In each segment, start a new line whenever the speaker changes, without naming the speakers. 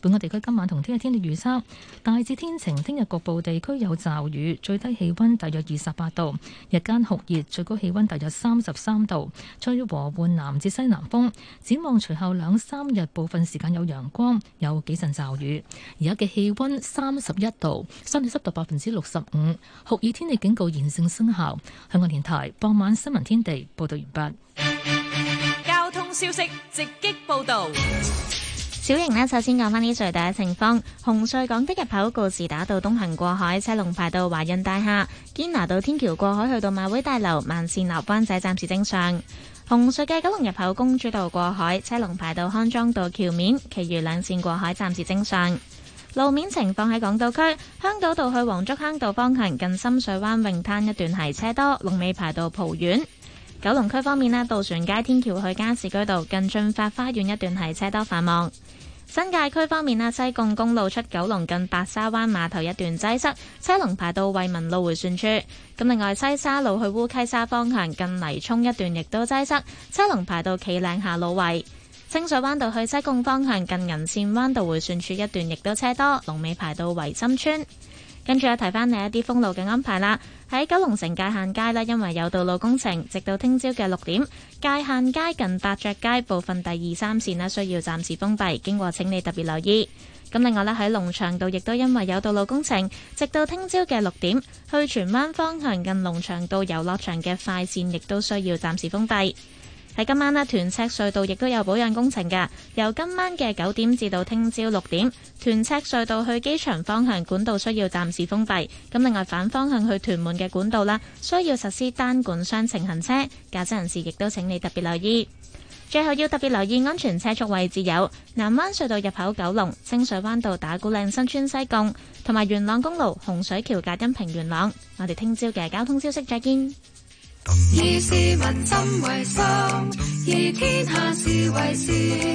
本港地區今晚同聽日天氣預測大致天晴，聽日局部地區有驟雨，最低氣溫大約28度，日間酷熱，最高氣溫大約33度，吹和緩南至西南風。展望隨後2-3日，部分時間有陽光，有幾陣驟雨。而家嘅氣溫31度，相對濕度65%，酷熱天氣警告現正生效。香港電台傍晚新聞天地報道完畢。
交通消息直擊報道。
小瑩呢，首先講返呢隧道嘅情況。紅隧港的入口告士打道東行過海，車龍排到華潤大廈；堅拿道天橋過海去到馬會大樓，慢線落灣仔暫時正常。紅隧嘅九龍入口公主道過海，車龍排到康莊道橋面，其餘兩線過海暫時正常。路面情況喺港島區，香島道去黃竹坑道方向近深水灣泳灘一段係車多，龍尾排到蒲苑。九龍區方面呢，渡船街天橋去加士居道近駿發花園一段係車多繁忙。新界區方面呢，西貢公路出九龍近白沙灣碼頭一段擠塞，車龍排到惠民路迴旋處。咁另外西沙路去烏溪沙方向近泥涌一段亦都擠塞，車龍排到企嶺下路圍。清水灣道去西貢方向近銀線灣道迴旋處一段亦都車多，龍尾排到圍心村。跟住提翻你一啲封路嘅安排啦。喺九龍城界限街呢，因為有道路工程，直到聽朝嘅6點，界限街近百爵街部分第2、3線呢需要暫時封閉，經過請你特別留意。咁另外呢，喺龍翔道亦都因為有道路工程，直到聽朝嘅6點，去荃灣方向近龍翔道遊樂場嘅快線亦都需要暫時封閉。喺今晚呢，屯赤隧道亦都有保養工程嘅，由今晚嘅9點至到聽朝6點，屯赤隧道去機場方向管道需要暫時封閉。咁另外反方向去屯門嘅管道啦，需要實施單管雙程行車，駕駛人士亦都請你特別留意。最後要特別留意安全車速位置有南灣隧道入口九龍、清水灣道打鼓嶺新村西貢，同埋元朗公路洪水橋隔音屏元朗。我哋聽朝嘅交通消息再見。
以市民心為心，以天下事為事。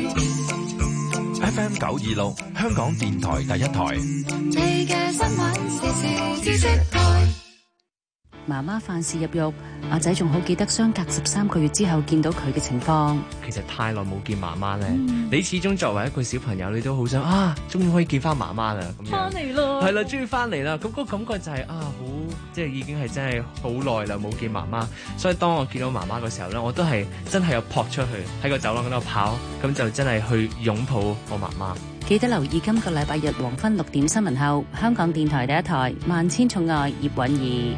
FM 926，香港電台第一台。
你嘅新聞時事知識台。
媽媽犯事入獄，阿仔仲好記得相隔13個月之後見到佢嘅情況。
其實太耐冇見媽媽咧，你始終作為一個小朋友，你都好想終於可以見翻媽媽啦。咁樣
翻嚟咯，
係啦，終於翻嚟啦。咁個感覺就係好，即係已經係真係好耐啦冇見媽媽。所以當我見到媽媽嘅時候咧，我都係真係有撲出去喺個走廊嗰度跑，咁就真係去擁抱我媽媽。
記得留意今個禮拜日黃昏6點新聞後，香港電台第一台萬千寵愛葉韻儀。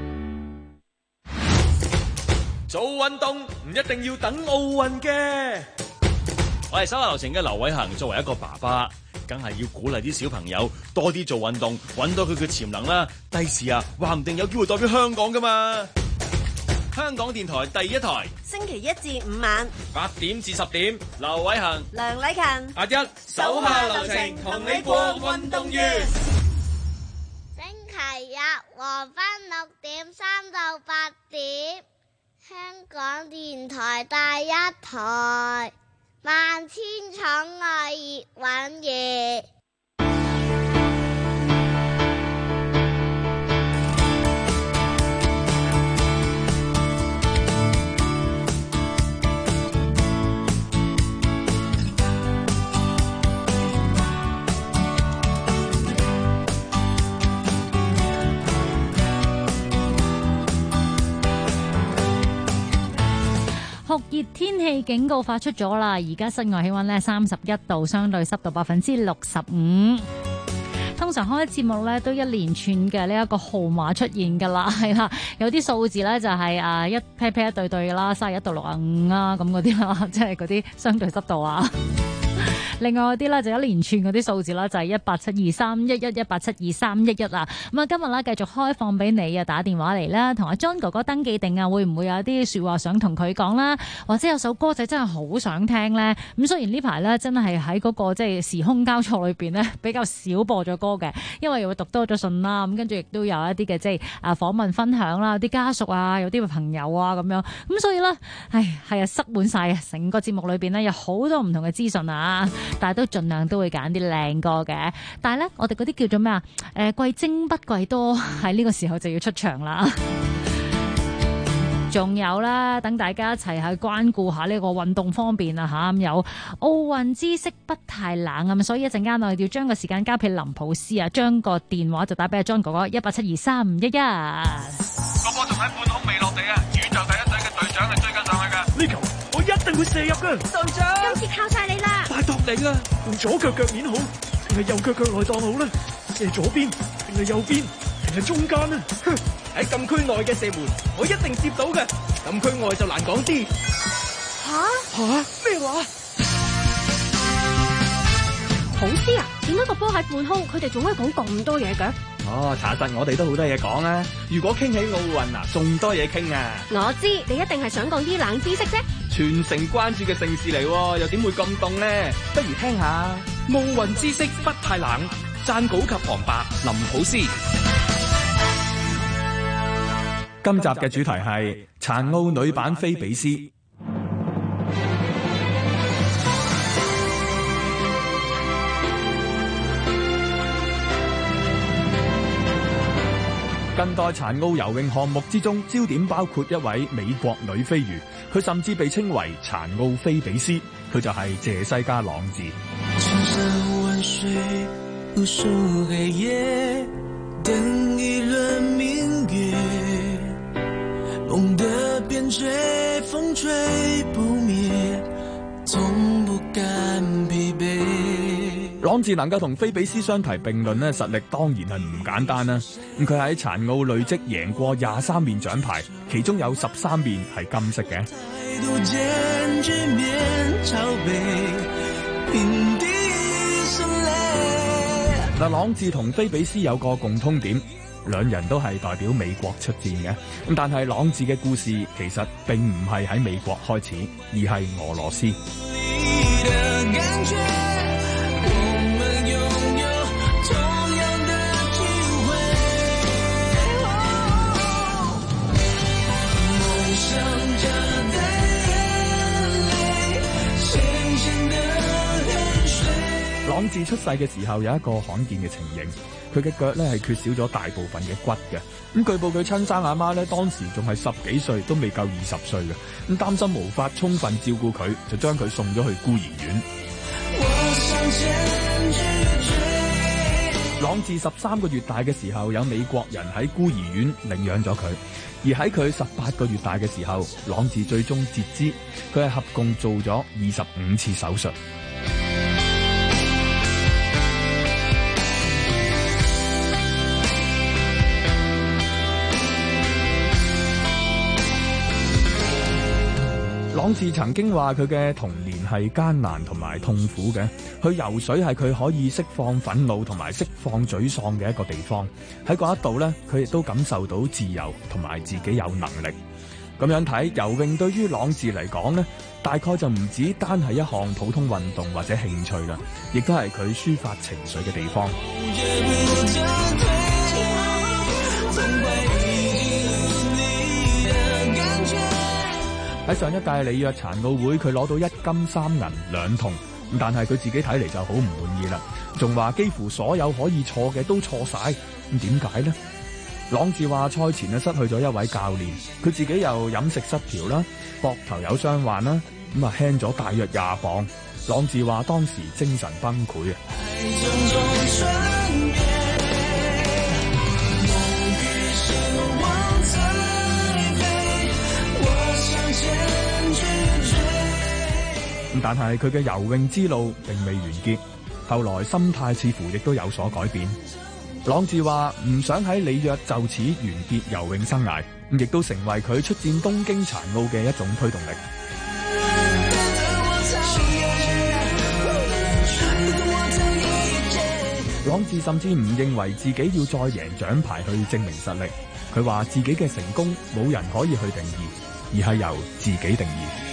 做運動唔一定要等奧運嘅。我係手下留情嘅劉偉恒，作為一個爸爸，梗係要鼓勵啲小朋友多啲做運動，搵到佢嘅潛能啦。第時話唔定有機會代表香港噶嘛。香港電台第一台，
星期1至5晚
8點至10點，劉偉恒、
梁禮勤、
阿一手下留情，同你過運動員。
星期日黃昏6點3到8點。香港電台第一台，萬千寵愛葉韻儀。
酷熱天氣警告發出咗啦！而家室外氣溫呢31度，相對濕度65%。通常開節目咧都一連串嘅呢一個號碼出現㗎啦，係啦，有啲數字咧就係一 pair pair 一對對㗎啦，31度65啊咁嗰啲啦，即係嗰啲相對濕度啊。另外嗰啲咧就一連串嗰啲數字啦，就係1872311、1872311啊。咁啊，今日咧繼續開放俾你啊，打電話嚟啦，同阿 John 哥哥登記定啊，會唔會有啲説話想同佢講啦？或者有首歌仔真係好想聽咧。咁雖然呢排咧真係喺嗰個即係時空交錯裏邊咧比較少播咗歌嘅，因為又會讀多咗信啦。咁跟住亦都有一啲嘅即係訪問分享啦，有啲家屬啊，有啲朋友啊咁樣。咁所以咧，係啊，塞滿晒啊！成個節目裏邊咧有好多唔同嘅資訊啊。但係都盡量都會揀啲靚歌嘅，但係咧我哋嗰啲叫做咩啊？貴精不貴多，喺呢個時候就要出場啦。 仲有啦，等大家一齊去關顧下呢個運動方面啊嚇，有奧運知識不太冷啊，所以一陣間我哋要將個時間交俾林普斯啊，將個電話就打俾阿 John 哥哥187235111。
個波仲喺半空未落地啊！宇宙第一隊嘅隊長係追緊上去㗎。呢球我一定會射入㗎，隊長。
今次靠晒你啦！
拜託你啦，用左腳腳面好，定係右腳腳內檔好咧？射左邊定係右邊定係中間啊？喺禁區內嘅射門，我一定接到嘅。禁區外就難講啲。吓咩話？
好師啊，點解個波喺半空，佢哋仲可以講咁多嘢嘅？
查實我哋都好多嘢講啊！如果傾起奧運啊，仲多嘢傾啊！
我知你一定係想講啲冷知識啫。
全城關注嘅盛事嚟，又點會咁凍呢？不如聽下奧運知識不太冷。撰稿及旁白林普斯。
今集嘅主題係殘奧女版菲比斯。近代殘奧游泳項目之中，焦點包括一位美國女飛魚，佢甚至被稱為殘奧菲比斯，佢就係謝西加朗治。
無數黑夜等一輪明月，夢的邊陲風吹不滅，從不敢疲憊。
朗治能夠同菲比斯相提並論咧，實力當然係唔簡單啦。咁佢喺殘奧累積贏過23面獎牌，其中有13面係金色嘅。嗱，朗治同菲比斯有個共通點，兩人都係代表美國出戰嘅。咁但係朗治嘅故事其實並唔係喺美國開始，而係俄羅斯。朗治出世嘅時候有一個罕見嘅情形，佢嘅腳咧係缺少咗大部分嘅骨嘅。咁據報佢親生阿媽咧當時仲係10幾歲，都未夠20歲嘅。咁擔心無法充分照顧佢，就將佢送咗去孤兒院。朗治13個月大嘅時候，有美國人喺孤兒院領養咗佢，而喺佢18個月大嘅時候，朗治最終截肢，佢係合共做咗25次手術。朗治曾經話佢嘅童年係艱難同埋痛苦嘅，去游水係佢可以釋放憤怒同埋釋放沮喪嘅一個地方。喺嗰一度呢，佢亦都感受到自由同埋自己有能力。咁樣睇，游泳對於朗治嚟講呢，大概就唔止單係一項普通運動或者興趣啦，亦都係佢抒發情緒嘅地方。喺上一屆里約殘奧會，佢攞到1金3銀2銅，但係佢自己睇嚟就好唔滿意啦，仲話幾乎所有可以錯嘅都錯晒。咁點解呢？朗治話賽前失去咗一位教練，佢自己又飲食失調啦，膊頭有傷患啦，輕咗大約20磅。朗治話當時精神崩潰啊！但係佢嘅游泳之路並未完結，後來心態似乎亦都有所改變。朗治話唔想喺里約就此完結游泳生涯，亦都成為佢出戰東京殘奧嘅一種推動力。朗治甚至唔認為自己要再贏獎牌去證明實力，佢話自己嘅成功冇人可以去定義，而係由自己定義。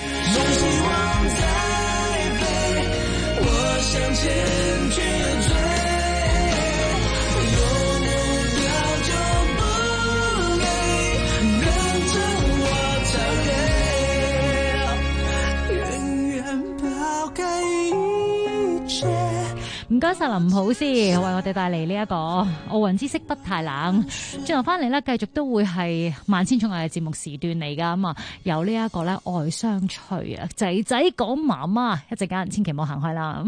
唔該晒林普斯為我哋帶嚟呢一個奧運知識不太冷。轉頭翻嚟咧，繼續都會係萬千寵愛嘅節目時段嚟噶。咁啊，有呢一個咧愛相隨啊，仔仔講媽媽，一陣間千祈唔好行開啦。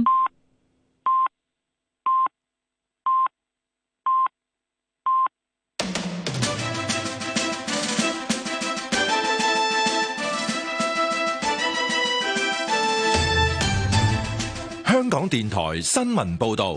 香港電台新聞報道，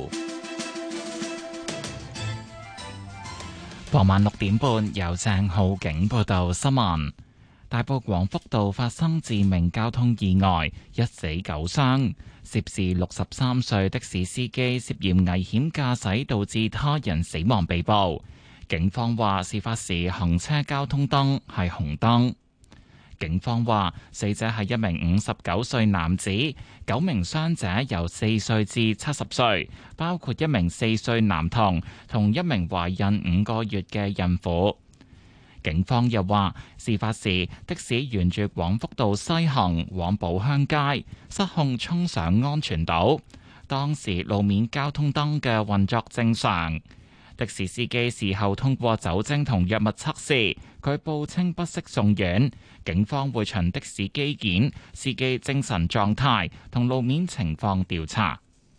傍晚6點半由鄭浩景報道新聞。大埔廣福道發生致命交通意外，一死9傷，涉事63歲的士司機涉嫌危險駕駛導致他人死亡被捕。警方話事發時行車交通燈係紅燈。警方話，死者係一名59歲男子，9名傷者由4歲至70歲，包括一名4歲男童同一名懷孕5個月嘅孕婦。警方又話，事發時的士沿住廣福道西行往寶鄉街，失控衝上安全島，當時路面交通燈嘅運作正常。的士司機事後通過酒精同藥物測試，佢報稱不適送院。警方會循的士機件、司機精神狀態同路面情況調查。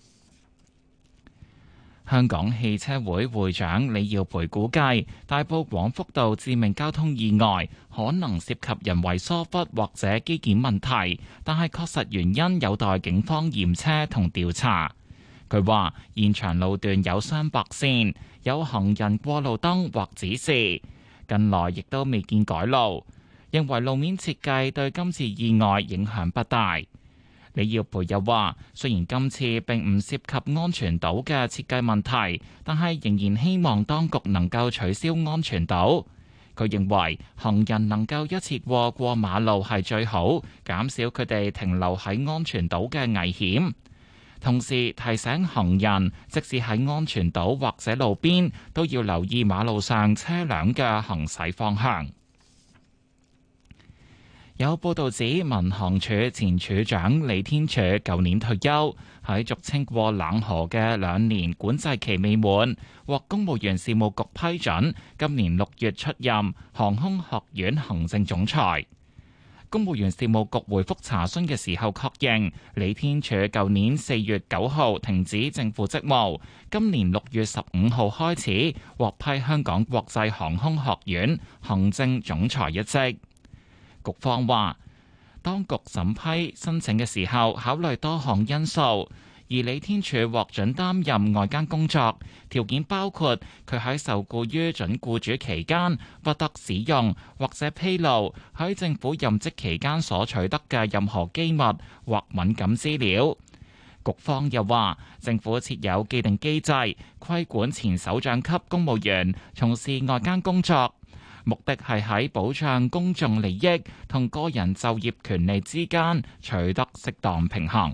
香港汽車會會長李耀培估計，大埔廣福道致命交通意外可能涉及人為疏忽或者機件問題，但係確實原因有待警方驗車同調查。佢話現場路段有雙白線，有行人過路燈或指示，近來亦都未見改路，認為路面設計對今次意外影響不大。李耀培又話，雖然今次並唔涉及安全島嘅設計問題，但係仍然希望當局能夠取消安全島。佢認為行人能夠一次過馬路係最好，減少佢哋停留喺安全島嘅危險。同時提醒行人，即使喺安全島或者路邊，都要留意馬路上車輛嘅行駛方向。有報道指，民航處前處長李天柱舊年退休，喺俗稱過冷河嘅2年管制期未滿，獲公務員事務局批准，今年6月出任航空學院行政總裁。公務員事務局回覆查詢嘅時候確認，李天柱舊年4月9號停止政府職務，今年6月15號開始獲批香港國際航空學院行政總裁一職。局方話，當局審批申請嘅時候考慮多項因素，而李天柱獲准擔任外間工作，條件包括佢喺受僱於準僱主期間不得使用或者披露喺政府任職期間所取得嘅任何機密或敏感資料。局方又話，政府設有既定機制規管前首長級公務員從事外間工作，目的係喺保障公眾利益同個人就業權利之間取得適當平衡。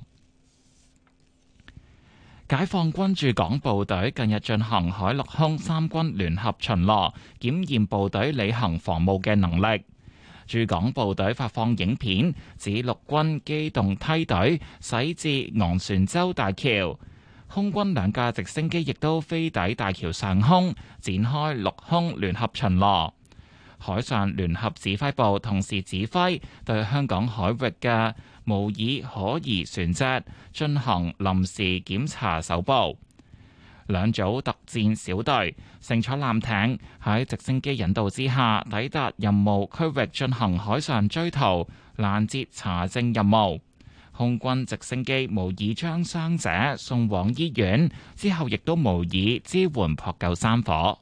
解放軍駐港部隊近日進行海陸空三軍聯合巡邏，檢驗部隊履行防務嘅能力。駐港部隊發放影片，指陸軍機動梯隊駛至昂船洲大橋，空軍2架直升機亦都飛抵大橋上空，展開陸空聯合巡邏。海上聯合指揮部同時指揮對香港海域嘅模擬可疑船隻進行臨時檢查搜捕。2組特戰小隊乘坐艦艇喺直升機引導之下抵達任務區域進行海上追逃、攔截查證任務。空軍直升機模擬將傷者送往醫院，之後亦都模擬支援撲救山火。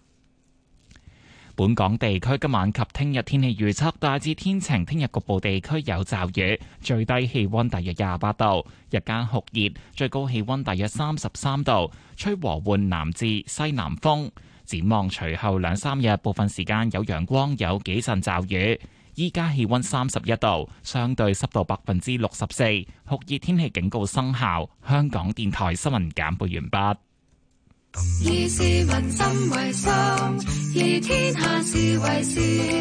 本港地區今晚及聽日天氣預測大致天晴，聽日局部地區有驟雨，最低氣溫大約28度，日間酷熱，最高氣溫大約33度，吹和緩南至西南風。展望隨後2-3日，部分時間有陽光，有幾陣驟雨。依家氣溫31度，相對濕度64%，酷熱天氣警告生效。香港電台新聞簡報完畢。
以市民心為心，以天下事為事。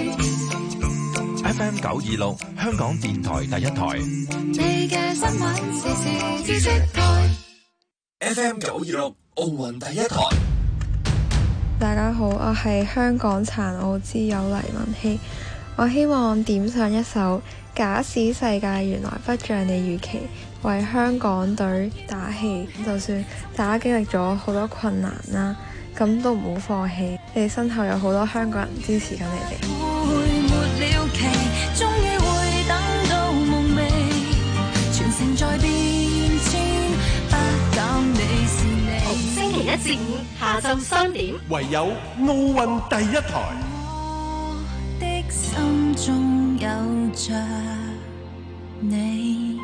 FM 926，香港電台第一台。
你嘅新聞時事知識台。
FM 926奧運第一台。
大家好，我係香港殘奧之友黎文希，我希望點上一首假使世界原來不像你預期，為香港隊打氣。就算大家經歷咗好多困難啦，咁都唔好放棄，你哋身後有好多香港人支持緊你哋。
沒了期，終於會等到夢寐，全城在變遷，不減你是你。
逢星期一至五下晝3點，
唯有奧運第一台。
我的心中有着你。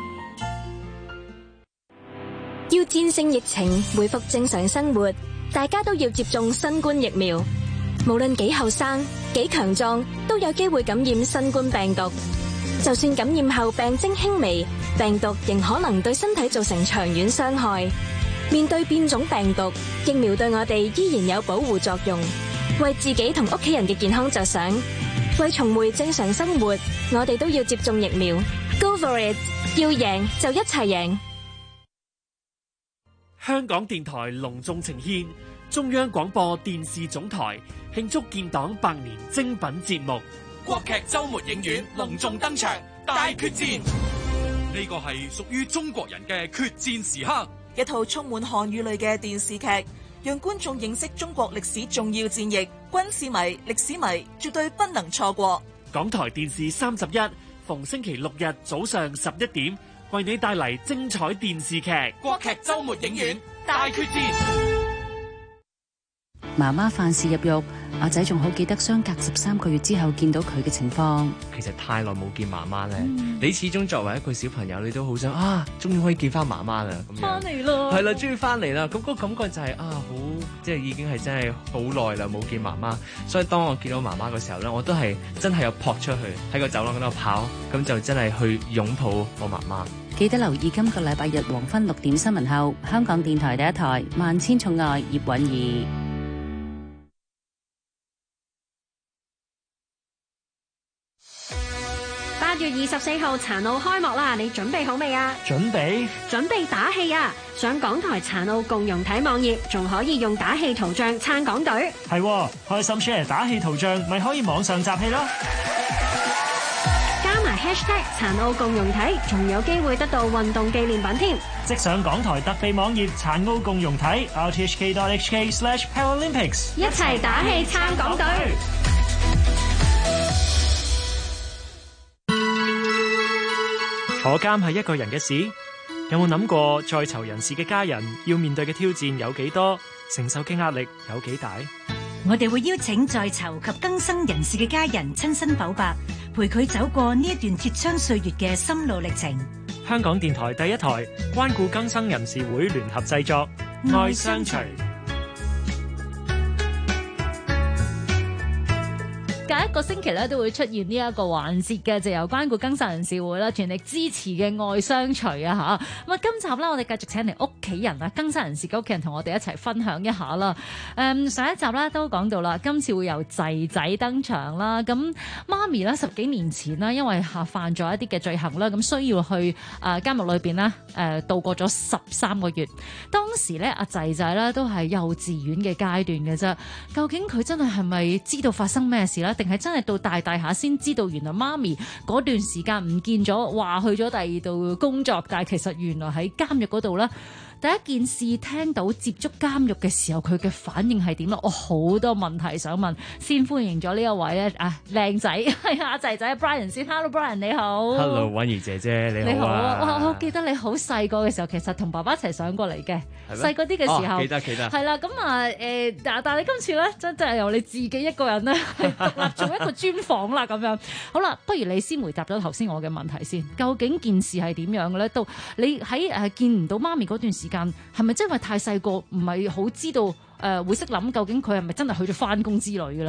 要戰勝疫情，恢復正常生活，大家都要接種新冠疫苗。無論幾後生、幾強壯，都有機會感染新冠病毒。就算感染後病徵輕微，病毒仍可能對身體造成長遠傷害。面對變種病毒，疫苗對我哋依然有保護作用。為自己同屋企人嘅健康着想，為重回正常生活，我哋都要接種疫苗。Go for it！ 要贏就一齊贏。
香港電台隆重呈獻中央廣播電視總台慶祝建黨100年精品節目《
國劇週末影院》隆重登場，大決戰。呢個係屬於中國人嘅決戰時刻。
一套充滿漢語類嘅電視劇，讓觀眾認識中國歷史重要戰役，軍事迷、歷史迷絕對不能錯過。
港台電視31逢星期六日早上11點，為你帶嚟精彩電視劇《
國劇週末影院》大決戰。
媽媽犯事入獄，阿仔仲好記得相隔13個月之後見到佢嘅情況。
其實太耐冇見媽媽咧，你始終作為一個小朋友，你都好想終於可以見翻媽媽啦，咁樣
翻嚟咯，
係啦，終於翻嚟啦，咁個感覺就係好，即係已經係真係好耐啦冇見媽媽，所以當我見到媽媽嘅時候咧，我都係真係有撲出去喺個走廊嗰度跑，咁就真係去擁抱我媽媽。
記得留意今個禮拜日黃昏6點新聞後，香港電台第一台萬千寵愛葉韻儀。
8月24號殘奧開幕啦，你準備好未啊？
準備
打氣啊！上港台殘奧共融體網頁，仲可以用打氣圖像撐港隊。
係，開心 share 打氣圖像，咪可以網上集氣咯。
加埋 hashtag 殘奧共融體，仲有機會得到運動紀念品添。
即上港台特備網頁殘奧共融體 rthk.hk/Paralympics，
一齊打氣撐港隊。
坐監係一個人嘅事，有冇諗過在囚人士嘅家人要面對嘅挑戰有幾多，承受嘅壓力有幾大？
我哋會邀請在囚及更生人士嘅家人親身剖白，陪佢走過呢一段鐵窗歲月嘅心路歷程。
香港電台第一台關顧更生人士會聯合製作《愛相隨》。
隔一個星期咧都會出現呢一個環節嘅，就由關顧更生人士會啦，全力支持嘅愛相隨啊嚇！咁啊，今集咧我哋繼續請嚟屋企人啊，更生人士嘅屋企人同我哋一齊分享一下啦。上一集咧都講到啦，今次會由仔仔登場啦。咁媽咪咧10幾年前啦，因為犯咗一啲嘅罪行啦，咁需要去監獄裏邊啦度過咗13個月。當時咧阿仔仔咧都係幼稚園嘅階段嘅啫。究竟佢真係咪知道發生咩事咧？定係真係到大下先知道，原來媽咪嗰段時間唔見咗，話去咗第二度工作，但係其實原來喺監獄嗰度啦。第一件事聽到接觸監獄嘅時候，佢嘅反應係點咧？我好多問題想問，先歡迎咗呢一位咧靚仔係阿仔仔 Brian 先。Hello Brian 你好。
Hello 韻儀姐姐你好啊。
哇，我記得你好細個嘅時候，其實同爸爸一齊上過嚟嘅，細個啲嘅時候。
記得
係啦，咁但係你今次咧真係由你自己一個人咧係獨立做一個專訪啦咁樣。好啦，不如你先回答咗頭先我嘅問題先。究竟件事係點樣嘅咧？到你喺見唔到媽咪嗰段時間，係咪真係太細個，唔係好知道會識諗究竟佢係咪真係去咗翻工之類嘅咧？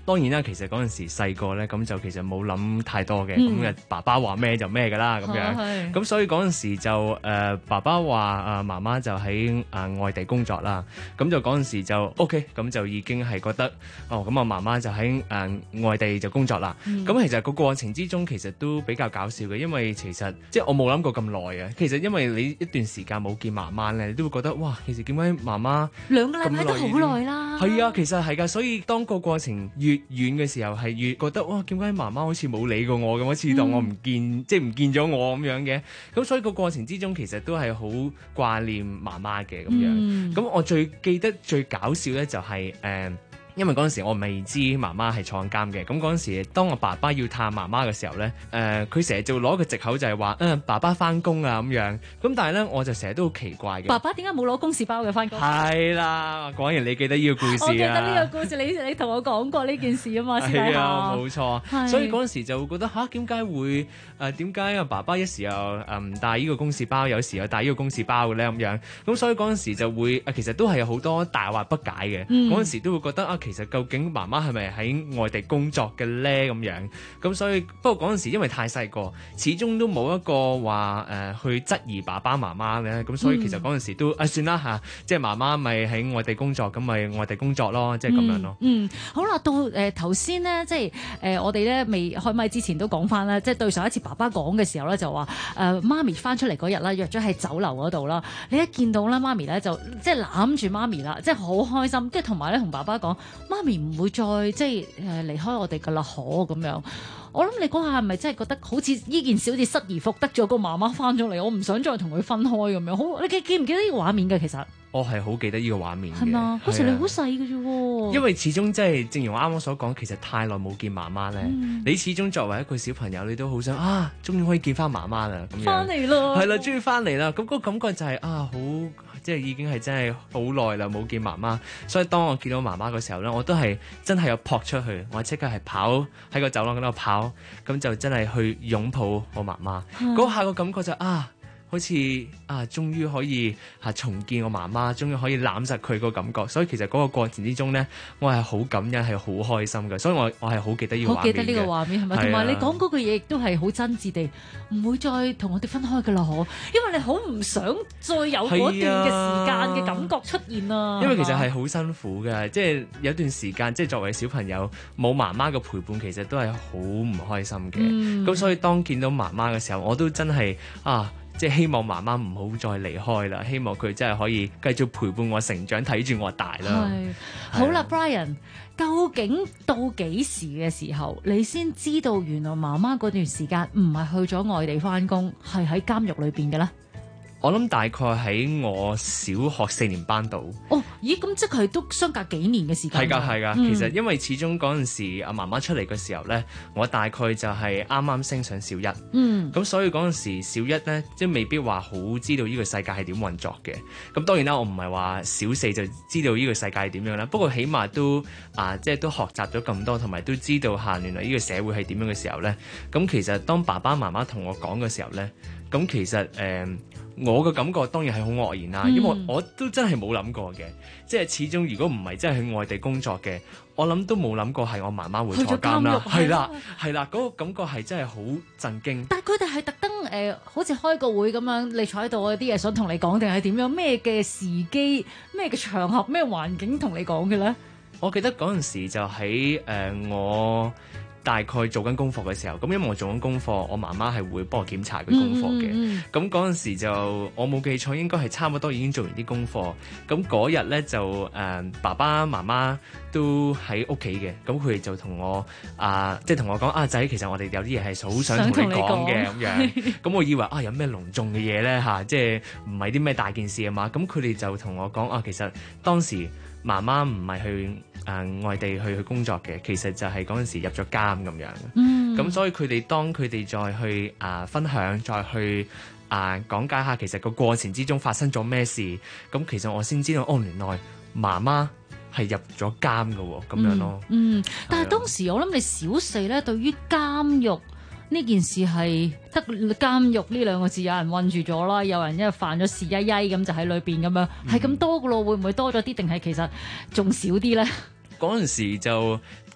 當然啦，其實嗰陣時細個咧，咁就其實冇諗太多嘅，咁爸爸話咩就咩㗎啦，咁樣。咁所以嗰陣時就爸爸話媽媽就喺外地工作啦，咁就嗰陣時就 OK，咁就已經係覺得咁媽媽就喺外地就工作啦。咁其實個過程之中其實都比較搞笑嘅，因為其實即係我冇諗過咁耐嘅。其實因為你一段時間冇見媽媽咧，你都會覺得哇，其實點解媽媽
2個禮拜都好耐啦。
係啊，其實係㗎，所以當個過程越遠嘅時候，係越覺得哇，點解媽媽好似冇理過我咁，好似當我唔見，即係唔見咗我咁樣嘅。咁所以個過程之中，其實都係好掛念媽媽嘅咁樣。咁我最記得最搞笑咧就係因為嗰陣時我未知媽媽係坐監嘅，咁嗰陣時當我爸爸要探媽媽嘅時候咧，佢成日就攞個藉口就係話爸爸翻工啊咁樣，咁但係咧我就成日都好奇怪嘅。
爸爸點解冇攞公事包嘅翻工？
係啦，果然你記得呢個故事啊！
我記得呢個故事，你同我講過呢件事啊嘛，係
啊，冇錯。所以嗰陣時就會覺得點解會點解啊爸爸一時又唔帶呢個公事包，有時又帶呢個公事包嘅咧咁樣，咁所以嗰陣時就會其實都係有好多大惑不解嘅。嗰陣時都會覺得其實究竟媽媽係咪喺外地工作嘅咧咁樣？咁所以不過嗰陣時因為太細個，始終都冇一個話去質疑爸爸媽媽咧。咁所以其實嗰陣時都算啦嚇，即係媽媽咪喺外地工作，咁咪外地工作咯，即係咁樣咯。
好啦，到頭先咧，即係我哋咧未開麥之前都講翻啦，即係對上一次爸爸講嘅時候咧，就話媽咪翻出嚟嗰日啦，約咗喺酒樓嗰度啦。你一見到啦，媽咪咧就即係攬住媽咪啦，即係好開心，跟住同埋咧同爸爸講媽咪唔會再即係離開我哋噶啦，咁樣。我諗你嗰下係咪真係覺得好似呢件事好似失而復得咗個媽媽翻咗嚟，我唔想再同佢分開咁樣。好，你記唔記得呢個畫面嘅？其實
我係好記得呢個畫面嘅。
係嘛？嗰時你好細嘅啫喎。因
為始終即係正如我啱啱所講，其實太耐冇見媽媽咧。你始終作為一個小朋友，你都好想終於可以見翻媽媽啦。咁樣
翻嚟咯，
係啦，終於翻嚟啦。咁個感覺就係好。即係已經係真係好耐啦冇見媽媽，所以當我見到媽媽嘅時候咧，我都係真係有撲出去，我即刻係跑喺個走廊嗰度跑，咁就真係去擁抱我媽媽。嗰下個感覺就好似終於可以重見我媽媽，終於可以攬實佢個感覺。所以其實嗰個過程之中咧，我係好感恩，係好開心嘅。所以我係好記得呢個畫面嘅。
好記得呢個畫面係咪？同埋你講嗰句嘢亦都係好真摯地，唔會再同我哋分開㗎啦，因為你好唔想再有嗰段嘅時間嘅感覺出現啊。
因為其實係好辛苦嘅，即係有段時間，即係作為小朋友冇媽媽嘅陪伴，其實都係好唔開心嘅。咁所以當見到媽媽嘅時候，我都真係即係希望媽媽唔好再離開啦，希望佢真係可以繼續陪伴我成長，睇住我大啦。
好啦，Brian，究竟到幾時嘅時候，你先知道原來媽媽嗰段時間唔係去咗外地返工，係喺監獄裏邊嘅咧？
我諗大概喺我小學4年班度。
咦，咁即係都相隔幾年嘅時間。
係㗎。其實因為始終嗰陣時阿媽媽出嚟嘅時候咧，我大概就係啱啱升上小一。咁所以嗰陣時小一咧，即係未必話好知道呢個世界係點運作嘅。咁當然啦，我唔係話小4就知道呢個世界係點樣啦。不過起碼都即係都學習咗咁多，同埋都知道原來呢個社會係點樣嘅時候咧。咁其實當爸爸媽媽同我講嘅時候咧，咁其實我嘅感覺當然係好愕然啦，因為我都真係冇諗過嘅，即係始終如果唔係真係去外地工作嘅，我諗都冇諗過係我媽媽會坐監啦。係啦，嗰個感覺係真係好震驚。
但係佢哋係特登好似開個會咁樣，你坐喺度有啲嘢想同你講，定係點樣？咩嘅時機、咩嘅場合、咩環境同你講嘅咧？
我記得嗰陣時就喺我大概做緊功課嘅時候，咁因為我做緊功課，我媽媽係會幫我檢查佢功課嘅。咁嗰陣時就我冇記錯，應該係差唔多已經做完啲功課。咁嗰日咧就爸爸媽媽都喺屋企嘅，咁佢哋就同我即係同我講仔，其實我哋有啲嘢係好想同你講嘅咁樣。咁我以為有咩隆重嘅嘢咧即係唔係啲咩大件事啊嘛。咁佢哋就同我講其實當時媽媽唔係去外地去工作嘅，其實就係嗰陣時入咗監咁樣。咁所以當佢哋再去分享，再去講解下其實個過程之中發生咗咩事，咁其實我先知道原來媽媽係入咗監㗎喎，咁樣咯。
但係當時我諗你小4咧，對於監獄呢件事係得監獄呢兩個字有人韞住咗啦，有人因為犯咗事咁就喺裏邊咁樣，係咁多㗎咯，會唔會多咗啲，定係其實仲少啲咧？
嗰陣時就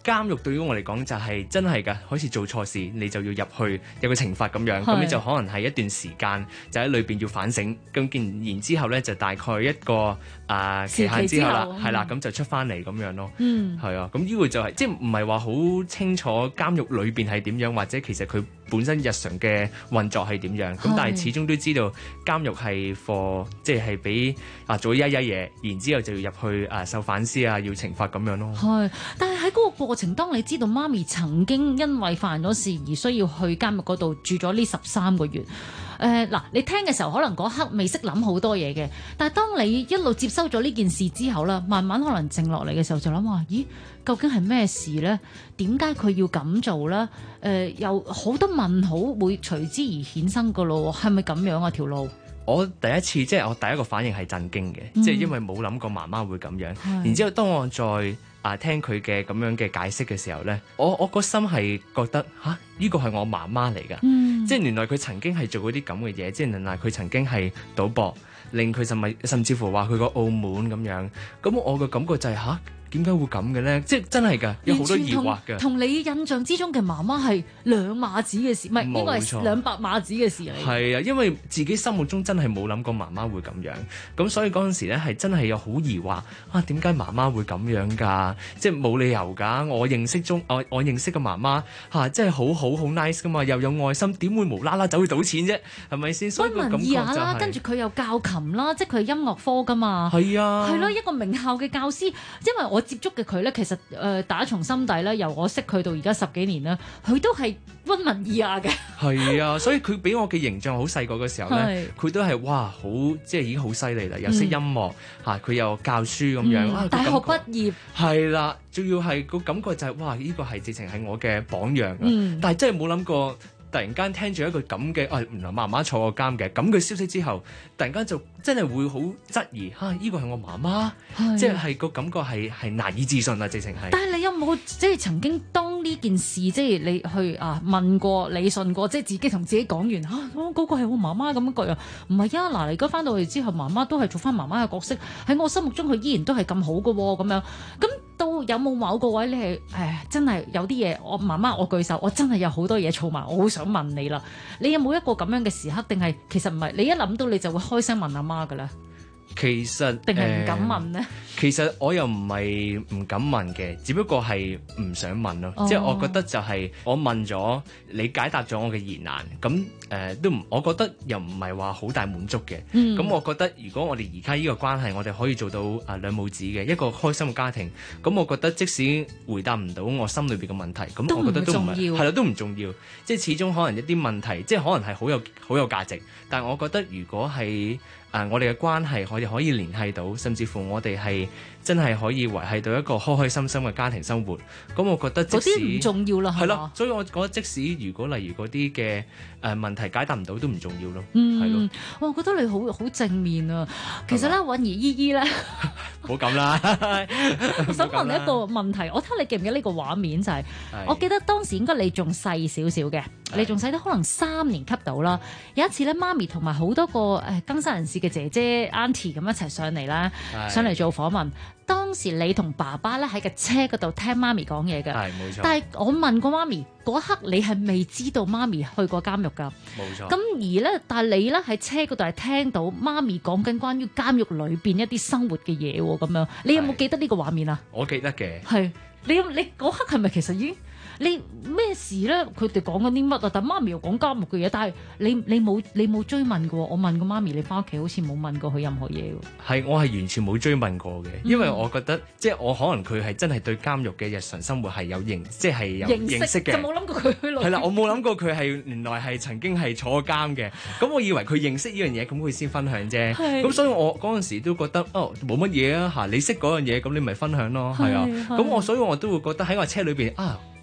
監獄對於我嚟講就係真係㗎，好似做錯事你就要入去有個懲罰咁樣，咁你就可能係一段時間就喺裏邊要反省，咁然之後咧就大概一個期限之後啦，係啦，咁就出翻嚟咁樣咯。係啊，咁呢個就係即係唔係話好清楚監獄裏邊係點樣，或者其實佢本身日常嘅運作係點樣，咁但係始終都知道監獄係即係俾做一嘢，然之後就要入去受反思要懲罰咁樣咯。
係，但係喺嗰個過程，當你知道媽咪曾經因為犯咗事而需要去監獄嗰度住咗呢13個月。你聽嘅時候可能嗰刻未識諗好多嘢嘅，但係當你一路接收咗呢件事之後啦，慢慢可能靜落嚟嘅時候就諗話，咦，究竟係咩事呢？點解佢要咁做呢？有好多問號會隨之而衍生噶咯，係咪咁樣啊條路？
我第一次即係我第一個反應係震驚嘅，即係因為冇諗過媽媽會咁樣。然之後當我再聽佢嘅咁樣嘅解釋嘅時候咧，我個心係覺得呢個係我媽媽嚟㗎，即係原來佢曾經係做嗰啲咁嘅嘢，即係原來佢曾經係賭博，令佢甚至乎話去過澳門咁樣。咁我嘅感覺就係點解會咁嘅咧？即係真係㗎，有好多疑惑㗎。
同你印象之中嘅媽媽係兩碼子嘅事，唔係呢個係200碼子嘅事嚟。
係啊，因為自己心目中真係冇諗過媽媽會咁樣，咁所以嗰陣時咧係真係有好疑惑點解媽媽會咁樣㗎？即係冇理由㗎。我認識嘅媽媽真係好 nice 㗎嘛，又有愛心，點會無啦啦走去賭錢啫？係咪先？所以個感覺就係
啦，跟住佢又教琴啦，即係佢係音樂科㗎嘛。
係啊，
係咯，一個名校嘅教師，因為我接觸嘅佢咧，其實打從心底咧，由我識佢到而家10幾年啦，佢都係溫文爾雅嘅。係
啊，所以佢俾我嘅形象好細個嘅時候咧，佢都係好即係已經好犀利啦，又識音樂佢又教書咁樣
大學畢業
係啦，仲要係個感覺就係呢個係直情係我嘅榜樣但係真係冇諗過。突然間聽住一個咁嘅原來媽媽坐過監嘅咁嘅消息之後，突然間就真係會好質疑呢個係我媽媽，即係個感覺係難以置信啊！直情係。但係你有冇即係曾經當呢件事即係你去問過、理順過，即係自己同自己講完嗰個係我媽媽咁樣講啊？唔係啊！嗱，你而家翻到嚟之後，媽媽都係做翻媽媽嘅角色，喺我心目中佢依然都係咁好嘅喎，咁樣咁。到有冇某個位你係真係有啲嘢，我媽媽我舉手，我真係有好多嘢儲埋，我好想問你啦。你有冇一個咁樣嘅時刻？定係其實唔係，你一諗到你就會開聲問阿媽㗎啦。其實定係唔敢問呢？其實我又唔係唔敢問嘅，只不過係唔想問咯。即係我覺得就係我問咗你解答咗我嘅疑難，咁都唔，我覺得又唔係話好大滿足嘅。咁我覺得如果我哋而家呢個關係，我哋可以做到兩母子嘅一個開心嘅家庭，咁我覺得即使回答唔到我心裏邊嘅問題，咁我覺得都唔係啦，都唔重要。即係始終可能一啲問題，即係可能係好有價值，但係我覺得如果係我哋嘅關係，我哋可以聯繫到，甚至乎我哋係真係可以維繫到一個開開心心嘅家庭生活。咁我覺得即使嗰啲唔重要啦，係咯。所以我覺得即使如果例如嗰啲嘅問題解答唔到，都唔重要咯。係咯。我覺得你好正面啊。其實咧，允兒姨姨咧，唔好咁啦。我想問你一個問題，我睇下你記唔記得呢個畫面就係，我記得當時應該你仲細少少嘅，你仲細得可能3年級到啦。有一次咧，媽咪同埋好多個更生人士嘅姐姐 Auntie 咁一齊上嚟啦，上嚟做訪問。當時你同爸爸咧喺個車嗰度聽媽咪講嘢嘅，係冇錯。但係我問過媽咪嗰刻，你係未知道媽咪去過監獄㗎，冇錯。咁而咧，但係你咧喺車嗰度係聽到媽咪講緊關於監獄裏邊一啲生活嘅嘢喎，咁樣你有冇記得呢個畫面啊？我記得嘅。係你嗰刻係咪其實已經？你咩事咧？佢哋講緊啲乜啊？但媽咪又講監獄嘅嘢，但係你冇追問過。我問過媽咪，你翻屋企好似冇問過佢任何嘢喎。係，我係完全冇追問過嘅，因為我覺得即係我可能佢係真係對監獄嘅日常生活係有認識嘅，就冇諗過佢去。係啦，我冇諗過佢係原來係曾經係坐過監嘅。咁我以為佢認識呢樣嘢，咁佢先分享啫。咁所以我嗰陣時都覺得冇乜嘢啊嚇，你識嗰樣嘢，咁你咪分享咯，係啊。咁所以我都會覺得喺我車裏邊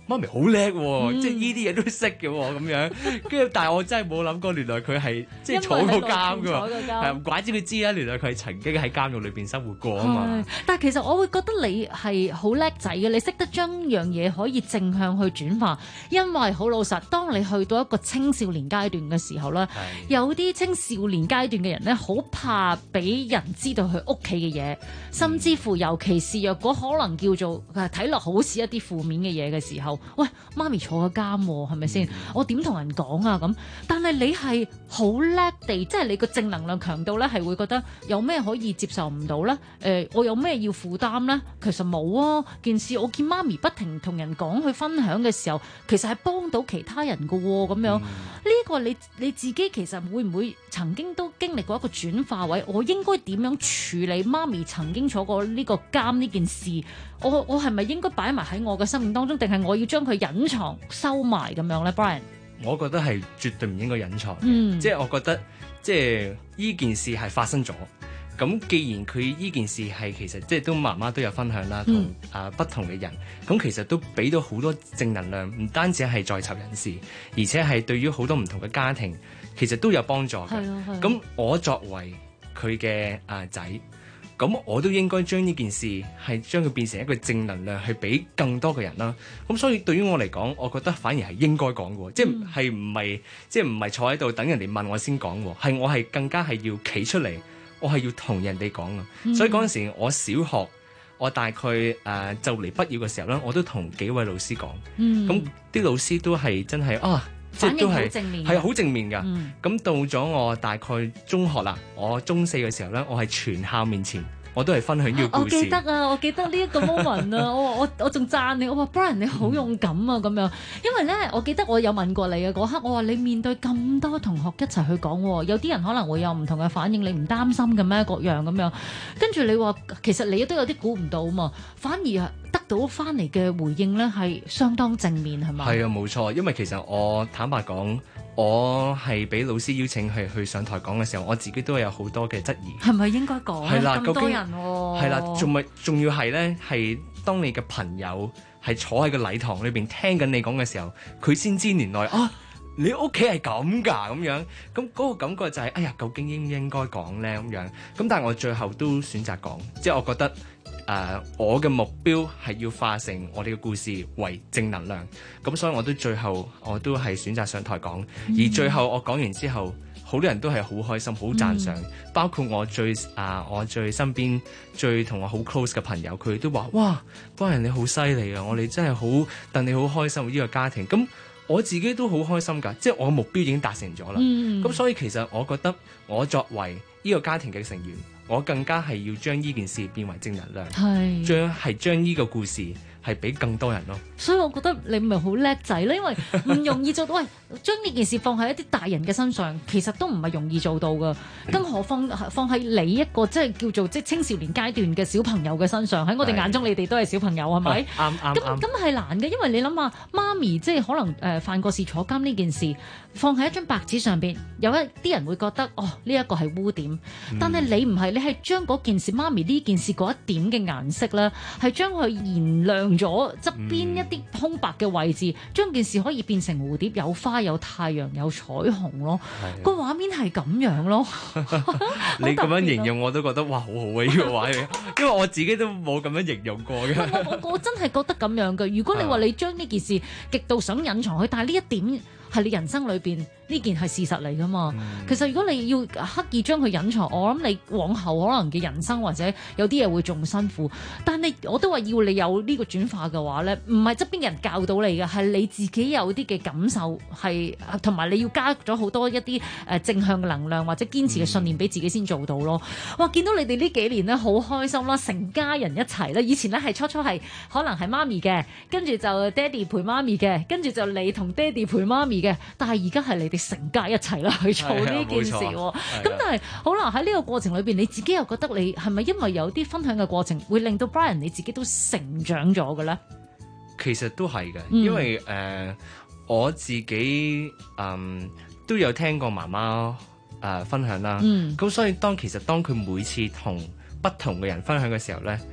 媽咪好叻喎，即係呢啲嘢都識嘅喎咁樣。跟住但係我真係冇諗過，原來佢係即係坐過監㗎喎。係唔怪之佢知啦，原來佢係曾經喺監獄裏邊生活過啊嘛。
但係其實我會覺得你係好叻仔嘅，你識得將樣嘢可以正向去轉化。因為好老實，當你去到一個青少年階段嘅時候咧，有啲青少年階段嘅人咧，好怕俾人知道佢屋企嘅嘢，甚至乎尤其是若果可能叫做睇落好似一啲負面嘅嘢嘅時候，喂，媽咪坐咗監喎，係咪先？我點同人講啊咁？但係你係好叻地，即係你個正能量強度咧，係會覺得有咩可以接受唔到咧？我有咩要負擔咧？其實冇啊，件事我見媽咪不停同人講去分享嘅時候，其實係幫到其他人㗎喎，咁樣呢個你自己其實會唔會曾經都經歷過一個轉化位？我應該點樣處理媽咪曾經坐過呢個監呢件事？我係咪應該擺埋喺我嘅生命當中，定係我要將佢隱藏收埋咁樣咧 ？Brian，
我覺得係絕對唔應該隱藏嘅，即係我覺得即係呢件事係發生咗。咁既然佢呢件事係其實即係都媽媽都有分享啦，同不同嘅人，咁其實都俾到好多正能量，唔單止係在囚人士，而且係對於好多唔同嘅家庭，其實都有幫助嘅。咁我作為佢嘅仔，咁我都應該將呢件事係將佢變成一個正能量，去俾更多嘅人啦。咁所以對於我嚟講，我覺得反而係應該講嘅，即係唔係坐喺度等人哋問我先講，係我係更加係要企出嚟。我係要同人哋講啊，所以嗰陣時我小學，我大概就嚟畢業嘅時候咧，我都同幾位老師講，咁啲老師都係真係即係都係係好正面㗎。咁到咗我大概中學啦，我中4嘅時候咧，我係全校面前，我都係分享呢個故事。我記得呢一個 moment 啊，我仲讚你，我話 Brian 你好勇敢啊咁樣，因為咧我記得我有問過你嘅嗰刻，我話你面對咁多同學一齊去講，有啲人可能會有唔同嘅反應，你唔擔心嘅咩各樣咁樣？跟住你話其實你都有啲估唔到嘛，反而得到翻嚟嘅回應咧係相當正面係嘛？係啊，冇錯，因為其實我坦白講，我係俾老師邀請去上台講嘅時候，我自己都有好多嘅質疑，係咪應該講？係啦，咁多人喎，係啦，仲要係咧，係當你嘅朋友係坐喺個禮堂裏邊聽緊你講嘅時候，佢先知原來你屋企係咁㗎咁樣，咁嗰個感覺就係哎呀，究竟應唔應該講咧咁樣？咁但係我最後都選擇講，即係我覺得。我嘅目標係要化成我哋嘅故事為正能量，咁所以我最後我都係選擇上台講，而最後我講完之後，好多人都係好開心、好讚賞，包括我最身邊最同我好 close 嘅朋友，佢哋都話：哇，Brian你好犀利啊！我哋真係好戥你好開心呢個家庭。咁我自己都好開心㗎，即係我嘅目標已經達成咗啦。咁所以其實我覺得我作為呢個家庭嘅成員，我更加係要將呢件事變為正能量，將呢個故事係俾更多人咯。所以我覺得你咪好叻仔咯，因為唔容易做到。喂，將呢件事放喺一啲大人嘅身上，其實都唔係容易做到噶。更何況放喺你一個即係叫做即係青少年階段嘅小朋友嘅身上，喺我哋眼中你哋都係小朋友係咪？啱。咁係難嘅，因為你諗下，媽咪即係可能犯過事坐監呢件事，放喺一張白紙上邊，有一啲人會覺得呢一個係污點，但係你唔係，你係將嗰件事媽咪呢件事嗰一點嘅顏色咧，係將佢燃亮咗側邊一啲空白嘅位置，將件事可以變成蝴蝶，有花有太陽有彩虹咯，個畫面係咁樣咯。你咁樣形容我都覺得哇好好啊呢個畫面，因為我自己都冇咁樣形容過嘅。我真係覺得咁樣嘅。如果你話你將呢件事極度想隱藏佢，但係呢一點係你人生裏邊呢件係事實嚟噶嘛？其實如果你要刻意將佢隱藏，我諗你往後可能嘅人生或者有啲嘢會仲辛苦。但係我都話要你有呢個轉化嘅話咧，唔係側邊人教到你嘅，係你自己有啲嘅感受，係同埋你要加咗好多一啲正向嘅能量或者堅持嘅信念俾自己先做到咯。哇！見到你哋呢幾年咧好開心啦，成家人一齊咧。以前咧係初係可能係媽咪嘅，跟住就爹哋陪媽咪嘅，跟住就你同爹哋陪媽咪嘅。但係而家係你哋成家一齊啦去做呢件事喎。咁但係好啦，喺呢個過程裏邊，你自己又覺得你係咪因為有啲分享嘅過程，會令到 Brian 你自己都成長咗嘅咧？其實都係嘅，因為我自己都有聽過媽媽分享啦。咁所以當佢每次同不同嘅人分享嘅時候咧，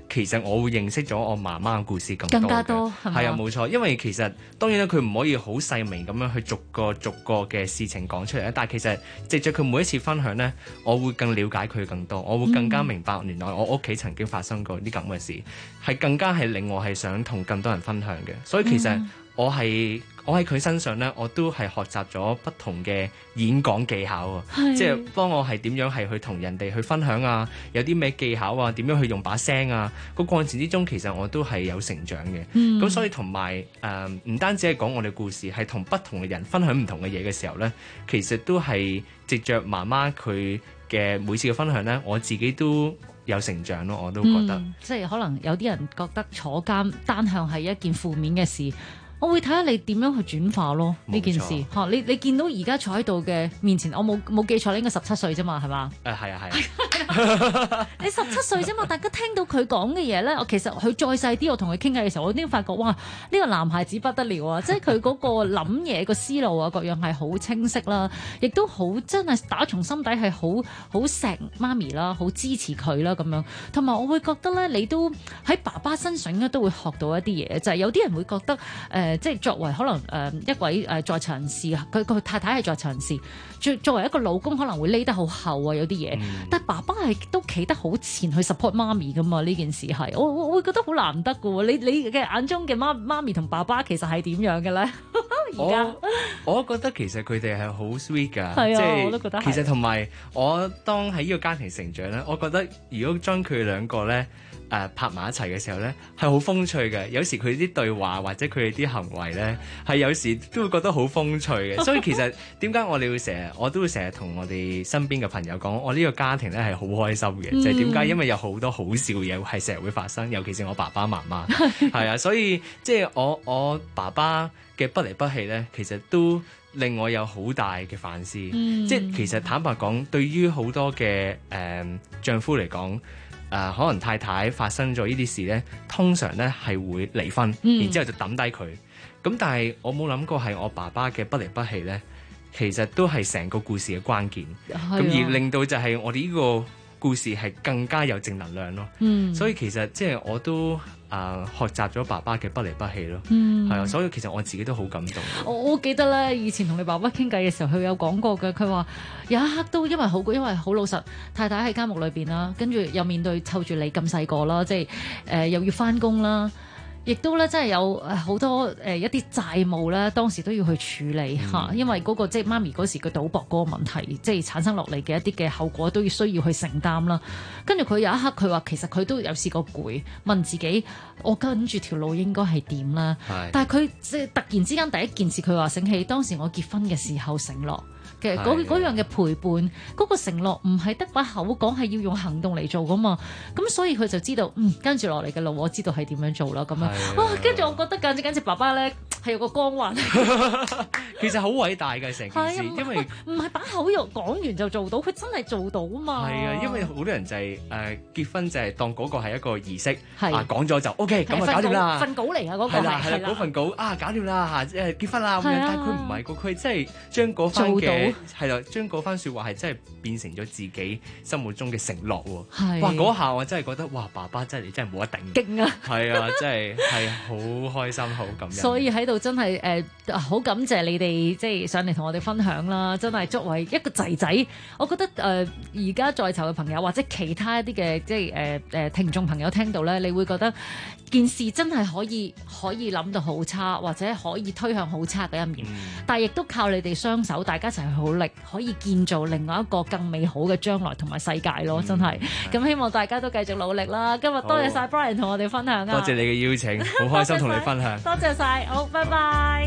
其實我會認識咗我媽媽嘅故事更
加多，
係啊，冇錯。因為其實當然啦，佢唔可以好細微咁樣去逐個嘅事情講出嚟咧。但係其實藉著佢每一次分享咧，我會更了解佢更多，我會更加明白原來我屋企曾經發生過啲咁嘅事，係更加係令我係想同更多人分享嘅。所以其實我喺佢身上咧，我都係學習咗不同嘅演講技巧啊，即係幫我係點樣係去同人哋去分享啊，有啲咩技巧啊，點樣去用把聲啊，個過程之中其實我都係有成長嘅。咁所以同埋唔單止係講我哋故事，係同不同嘅人分享唔同嘅嘢嘅時候咧，其實都係藉着媽媽佢嘅每次嘅分享咧，我自己都有成長咯，我都覺得。
即係可能有啲人覺得坐監單向係一件負面嘅事。我會睇下你點樣去轉化咯呢件事嚇，你見到而家坐喺度嘅面前，我冇記錯，你應該17歲啫嘛，係嘛？
係啊。
你17歲啫嘛，大家聽到佢講嘅嘢咧，我其實佢再細啲，我同佢傾偈嘅時候，我已經發覺哇，呢個男孩子不得了啊！即係佢嗰個諗嘢個思路啊，各樣係好清晰啦，亦都好真係打從心底係好錫媽咪啦，好支持佢啦咁樣。同埋我會覺得咧，你都喺爸爸身上應該都會學到一啲嘢，就係有啲人會覺得即係作為可能一位在囚人士，佢太太係在囚人士，作為一個老公可能會匿得好後啊，有啲嘢。但係爸爸係都企得好前去 support 媽咪噶嘛，呢件事係我會覺得好難得噶喎。你嘅眼中嘅媽咪同爸爸其實係點樣嘅咧？而家
我覺得其實佢哋係好 sweet 㗎，
係啊，
即係
我都覺得係。
其實同埋我當喺呢個家庭成長咧，我覺得如果將佢哋兩個咧拍埋一齊嘅時候咧，係好風趣嘅。有時佢啲對話或者佢哋啲行為咧，係有時都會覺得好風趣嘅。所以其實點解我都會成日同我哋身邊嘅朋友講，我呢個家庭咧係好開心嘅。就係點解？因為有好多好笑嘢係成日會發生，尤其是我爸爸媽媽係啊。所以即係我爸爸嘅不離不棄咧，其實都令我有好大嘅反思。即係其實坦白講，對於好多嘅丈夫嚟講，可能太太發生咗呢啲事咧，通常咧係會離婚，然之後就抌低佢。咁但係我冇諗過係我爸爸嘅不離不棄咧，其實都係成個故事嘅關鍵。咁而令到就係我哋呢個故事係更加有正能量咯。所以其實即係我都學習咗爸爸嘅不離不棄咯。係啊，所以其實我自己都好感動。
我記得咧，以前同你爸爸傾偈嘅時候，佢有講過嘅。佢話有一刻都因為好老實，太太喺監獄裏邊啦，跟住又面對湊住你咁細個啦，即係又要翻工啦。亦都咧，真係有好多一啲債務咧，當時都要去處理嚇，因為嗰個即係媽咪嗰時嘅賭博嗰個問題，即係產生落嚟嘅一啲嘅後果都要需要去承擔啦。跟住佢有一刻佢話，其實佢都有試過攰，問自己我跟住條路應該係點啦。但係佢即係突然之間第一件事，佢話醒起當時我結婚嘅時候承諾嘅嗰樣嘅陪伴，嗰個承諾唔係得把口講，係要用行動嚟做噶嘛。咁所以佢就知道，跟住落嚟嘅路，我知道係點樣做啦。咁樣哇，跟住我覺得簡直爸爸咧係有個光環。
其實好偉大嘅成件事，因為
唔係把口又講完就做到，佢真係做到啊嘛。
係啊，因為好多人就係結婚就係當嗰個係一個儀式，講咗就 OK，咁啊搞掂啦。
份稿嚟啊，嗰個
係啦，嗰份稿搞掂啦嚇，結婚啦咁樣。但係佢唔係佢真係將嗰番嘅係啦，將嗰番説話係真係變成咗自己心目中嘅承諾喎。哇！嗰下我真係覺得哇，爸爸真係你真係冇得頂。勁啊！係啊，真係好開心，好感恩。
所以喺度真係好感謝你哋即係上嚟同我哋分享啦。真係作為一個仔仔，我覺得而家在囚嘅朋友或者其他一啲嘅即係聽眾朋友聽到咧，你會覺得件事真係可以諗到好差，或者可以推向好差嘅一面。但係亦都靠你哋雙手，大家一齊去努力，可以建造另外一個更美好嘅將來同埋世界咯。真係咁希望大家都繼續努力啦。今日多謝晒 Brian 同我哋分享啊！
多謝你嘅邀請，好開心同你分享。
多謝晒，好，拜拜。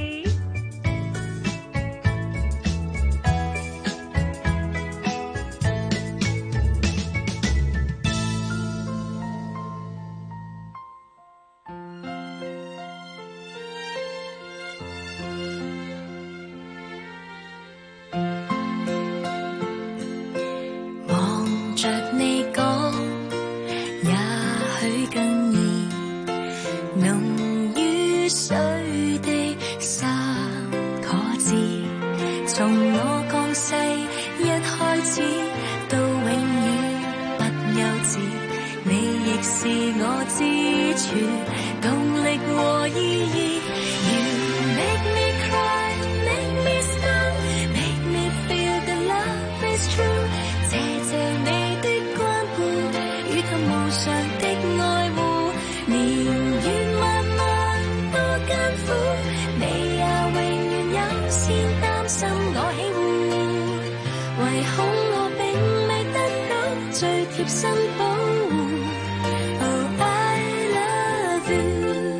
是我之處，動力和意義。You make me cry, make me smile, make me feel that love is true。謝謝你的關顧，與他無償的愛護。年月漫漫多艱苦，你也永遠優先擔心我喜惡，唯恐我並未得到最貼身保護。Oh, I love you。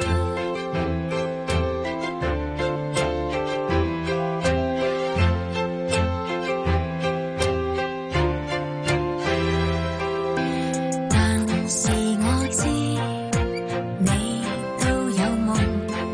但是我知你都有夢，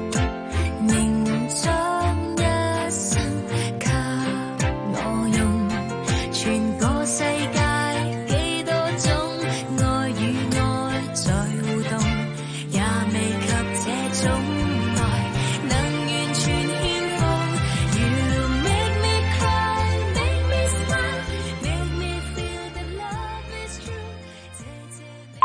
寧將一生給我用。全個世界幾多種愛與愛在互動，也未及這種愛能完全獻奉。You make me cry, make me smile, make me feel that love is true。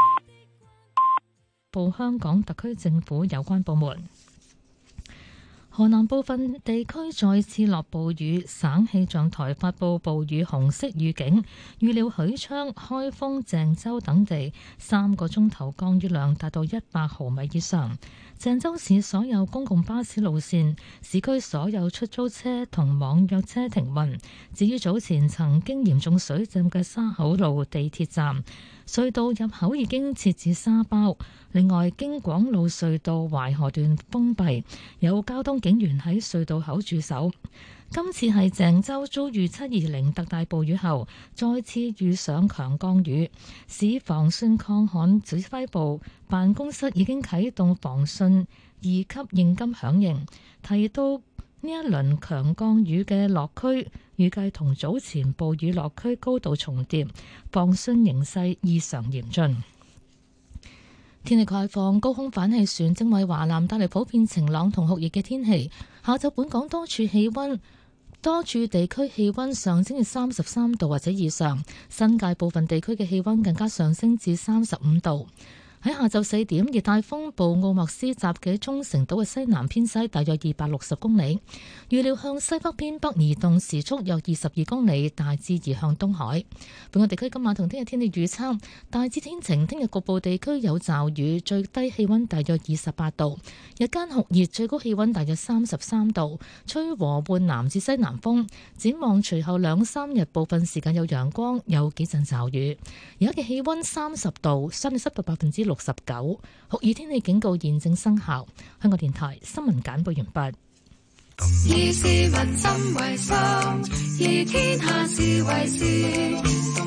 報香港特區政府有關部門。河南部分地區再次落暴雨，省氣象台發布暴雨紅色預警，預料許昌、開封、鄭州等地3個鐘頭降雨量達到100毫米以上。鄭州市所有公共巴士路線、市區所有出租車同網約車停運。至於早前曾經嚴重水浸嘅沙口路地鐵站，隧道入口已經設置沙包。另外，京廣路隧道淮河段封閉，有交通警員喺隧道口駐守。今次係鄭州遭遇720特大暴雨後，再次遇上強降雨。市防汛抗旱指揮部辦公室已經啟動防汛2級應急響應，提到呢一輪強降雨嘅落區，預計同早前暴雨落區高度重疊，防汛形勢異常嚴峻。天氣概況，高空反氣旋正為華南帶嚟普遍晴朗同酷熱嘅天氣。下晝本港多處地區氣溫上升至33度或者以上，新界部分地區嘅氣溫更加上升至35度。喺下晝4點，熱帶風暴奧莫斯集結喺沖繩島嘅西南偏西大約260公里，預料向西北偏北移動，時速約22公里，大致移向東海。本港地區今晚同聽日天氣預測大致天晴，聽日局部地區有驟雨，最低氣溫大約28度，日間酷熱，最高氣溫大約33度，吹和緩南至西南風。展望隨後2-3日，部分時間有陽光，有幾陣驟雨。而家嘅氣溫30度，相對濕度69%。酷熱天氣警告現正生效。香港電台新聞簡報完畢。
以市民心為心，以天下事為事。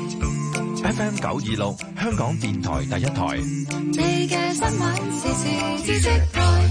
FM 926，香港電台第一台。
你嘅新聞時事知識台。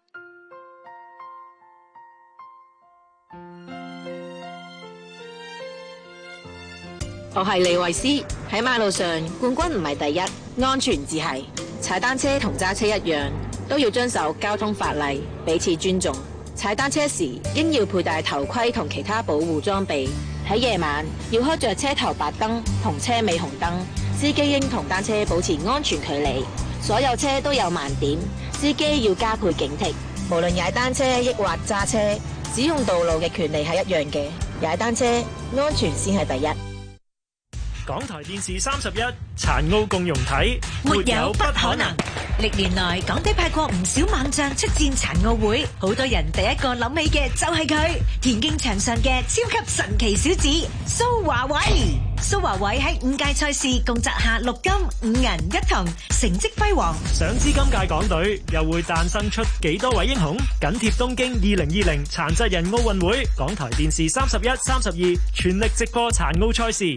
我係李慧詩。喺馬路上，冠軍唔係第一，安全至係。踩單車同揸車一樣，都要遵守交通法例，彼此尊重。踩單車時應要佩戴頭盔同其他保護裝備。喺夜晚要開着車頭白燈同車尾紅燈。司機應同單車保持安全距離。所有車都有盲點，司機要加倍警惕。無論踩單車抑或揸車，使用道路嘅權利係一樣嘅。踩單車安全先係第一。
港台電視31殘奧共融體，
沒有不可能。歷年來，港隊派過唔少猛將出戰殘奧會，好多人第一個諗起嘅就係佢，田徑場上嘅超級神奇小子蘇華偉。蘇華偉喺5屆賽事共摘下6金5銀1銅，成績輝煌。
想知今屆港隊又會誕生出幾多位英雄？緊貼東京2020殘疾人奧運會，港台電視31、32全力直播殘奧賽事。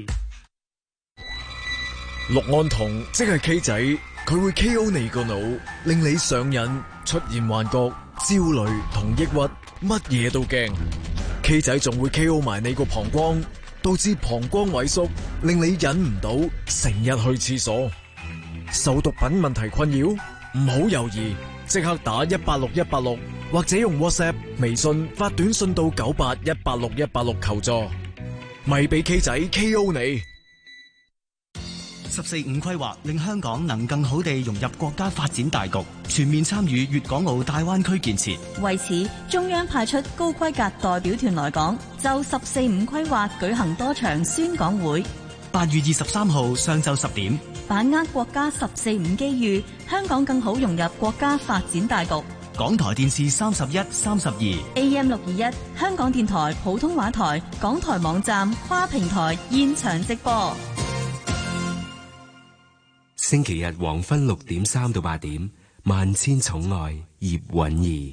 氯胺酮即係 K 仔，佢會 KO 你個腦，令你上癮、出現幻覺、焦慮同抑鬱，乜嘢都驚。K 仔仲會 KO 埋你個膀胱，導致膀胱萎縮，令你忍唔到，成日去廁所。受毒品問題困擾，唔好猶豫，即刻打186186，或者用 WhatsApp、微信發短信到98186-186求助，咪俾 K 仔 KO 你。
十四五規劃令香港能更好地融入國家發展大局，全面參與粵港澳大灣區建設。
為此，中央派出高規格代表團來港，就十四五規劃舉行多場宣講會。
8月23號上晝10點，
把握國家十四五機遇，香港更好融入國家發展大局。
港台電視31、32
AM 621，香港電台普通話台，港台網站跨平台現場直播。
星期日黃昏6點3到8點，萬千寵愛葉韻儀。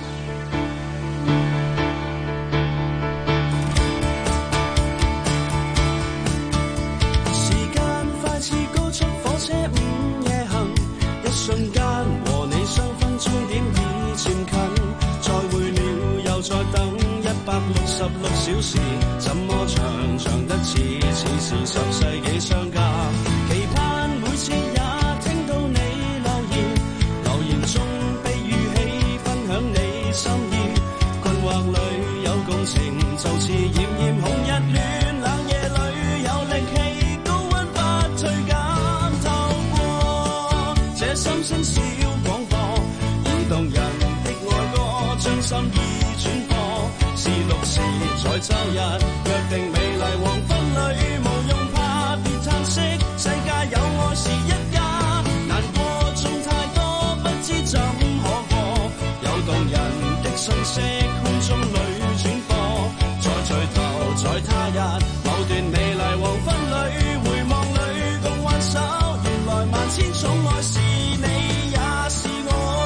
時間快似高速火車午夜行，一瞬間和你相分終點已漸近，再會了又再等166小時，怎麼長長得似是10世紀相隔，期盼每次也聽到你留言中被語氣分享你心意，困惑裏有共情，就似炎炎紅日暖冷夜裏有力氣，高溫不退減，透過這心聲小廣播，移動人的愛歌將心意轉播，是6時在周日約定美麗黃昏裏，無用怕別嘆息，世界有愛是一家，難過仲太多不知怎可過，有動人的訊息空中裏轉播，再聚頭在他日某段美麗黃昏裏，回望裏共挽手，原來萬千寵愛是你也是我。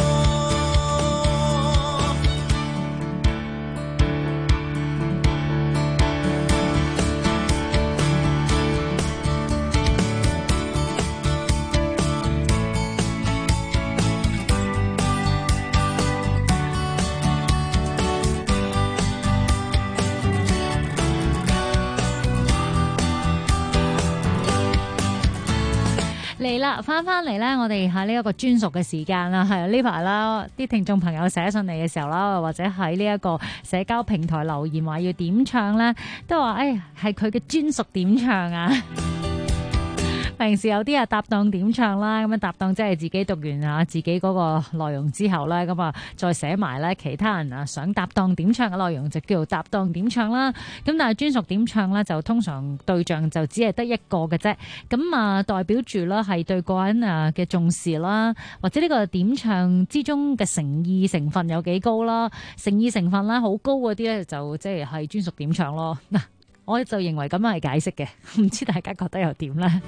嚟啦，翻嚟咧，我哋喺呢一個專屬嘅時間啦，係呢排啦，啲聽眾朋友寫信嚟嘅時候啦，或者喺呢一個社交平台留言話要點唱咧，都話係佢嘅專屬點唱啊！平時有啲啊搭檔點唱啦，咁樣搭檔即係自己讀完啊自己嗰個內容之後咧，咁啊再寫埋咧其他人啊想搭檔點唱嘅內容就叫做搭檔點唱啦。咁但係專屬點唱咧就通常對象就只係得一個嘅啫。咁啊代表住啦係對個人啊嘅重視啦，或者呢個點唱之中嘅誠意成分有幾高啦。誠意成分啦好高嗰啲咧就即係專屬點唱咯。嗱，我就認為咁樣係解釋嘅，唔知大家覺得又點咧？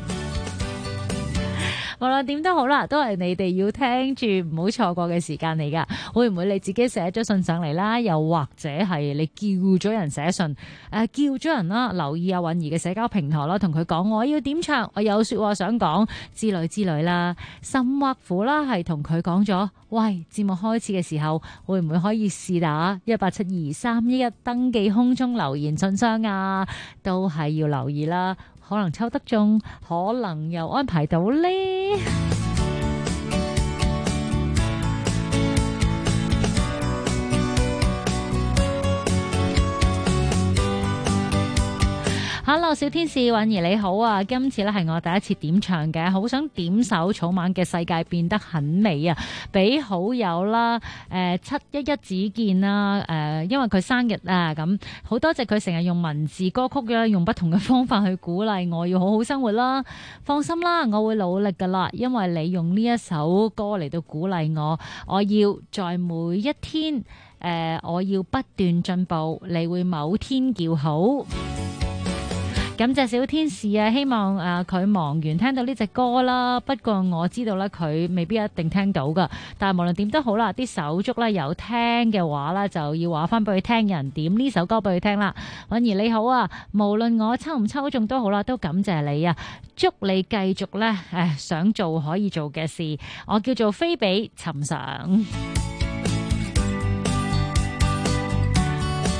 無論點都好啦，都係你哋要聽住唔好錯過嘅時間嚟噶。會唔會你自己寫咗信上嚟啦？又或者係你叫咗人寫信？叫咗人啦，留意阿韻儀嘅社交平台啦，同佢講我要點唱，我有說話想講之類啦。甚或乎啦，係同佢講咗，喂，節目開始嘅時候會唔會可以試打1872311登記空中留言信箱啊？都係要留意啦。可能抽得中，可能又安排到呢。Hello， 小天使韻儀你好啊！今次咧係我第一次點唱嘅，好想點首草蜢嘅世界變得很美啊！俾好友啦，711子健啦，因為佢生日啊，咁好多謝佢成日用文字歌曲嘅，用不同嘅方法去鼓勵我要好好生活啦。放心啦，我會努力噶啦，因為你用呢一首歌嚟到鼓勵我，我要在每一天，我要不斷進步，你會某天叫好。感謝小天使啊！希望佢忙完聽到呢隻歌啦。不過我知道咧，佢未必一定聽到噶。但係無論點都好啦，啲手足咧有聽嘅話咧，就要話翻俾佢聽，有人點呢首歌俾佢聽啦。韻儀你好啊！無論我抽唔抽中都好啦，都感謝你啊！祝你繼續咧想做可以做嘅事。我叫做非比尋常。